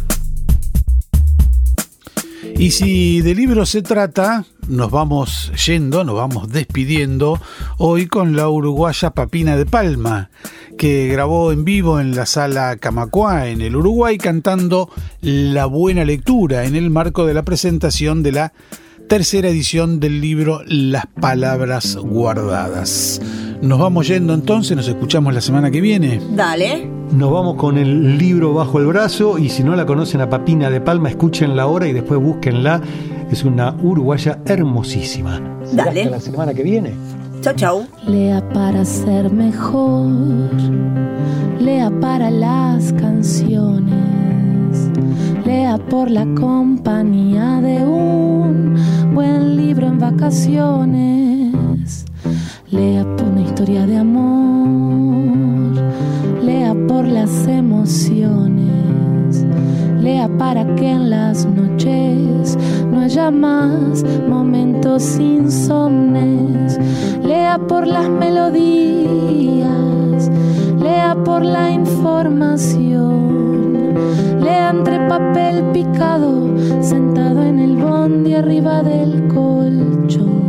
Y si de libros se trata, nos vamos yendo, nos vamos despidiendo hoy con la uruguaya Papina de Palma, que grabó en vivo en la Sala Camacuá en el Uruguay, cantando La Buena Lectura en el marco de la presentación de la tercera edición del libro Las Palabras Guardadas. Nos vamos yendo entonces, nos escuchamos la semana que viene. Dale. Nos vamos con el libro bajo el brazo, y si no la conocen a Papina de Palma, escúchenla ahora y después búsquenla. Es una uruguaya hermosísima. Dale. Hasta la semana que viene. Chau, chau. Lea para ser mejor, lea para las canciones, lea por la compañía de un buen libro en vacaciones, lea por una historia de amor, lea por las emociones, lea para que en las noches no haya más momentos insomnes, lea por las melodías, lea por la información, lea entre papel picado, sentado en el bondi arriba del colchón.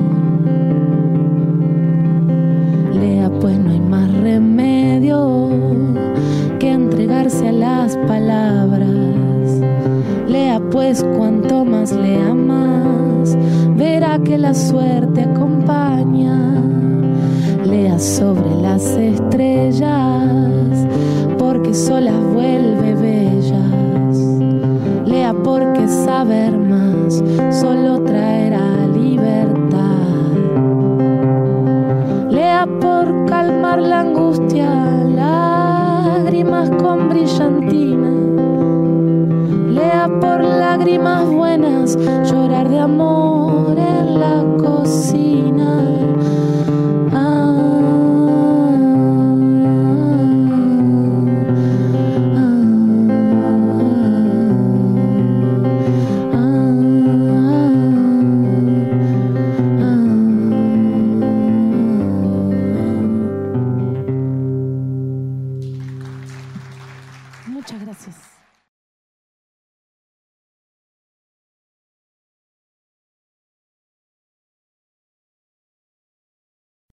Lea pues no hay más remedio que entregarse a las palabras. Lea pues cuanto más lea más, verá que la suerte acompaña. Lea sobre las estrellas, porque solas vuelve bellas. Lea porque saber más solo traerá libertad. Lea por calmar la angustia, lágrimas con brillantina. Lea por lágrimas buenas, llorar de amor en la cocina. Muchas gracias.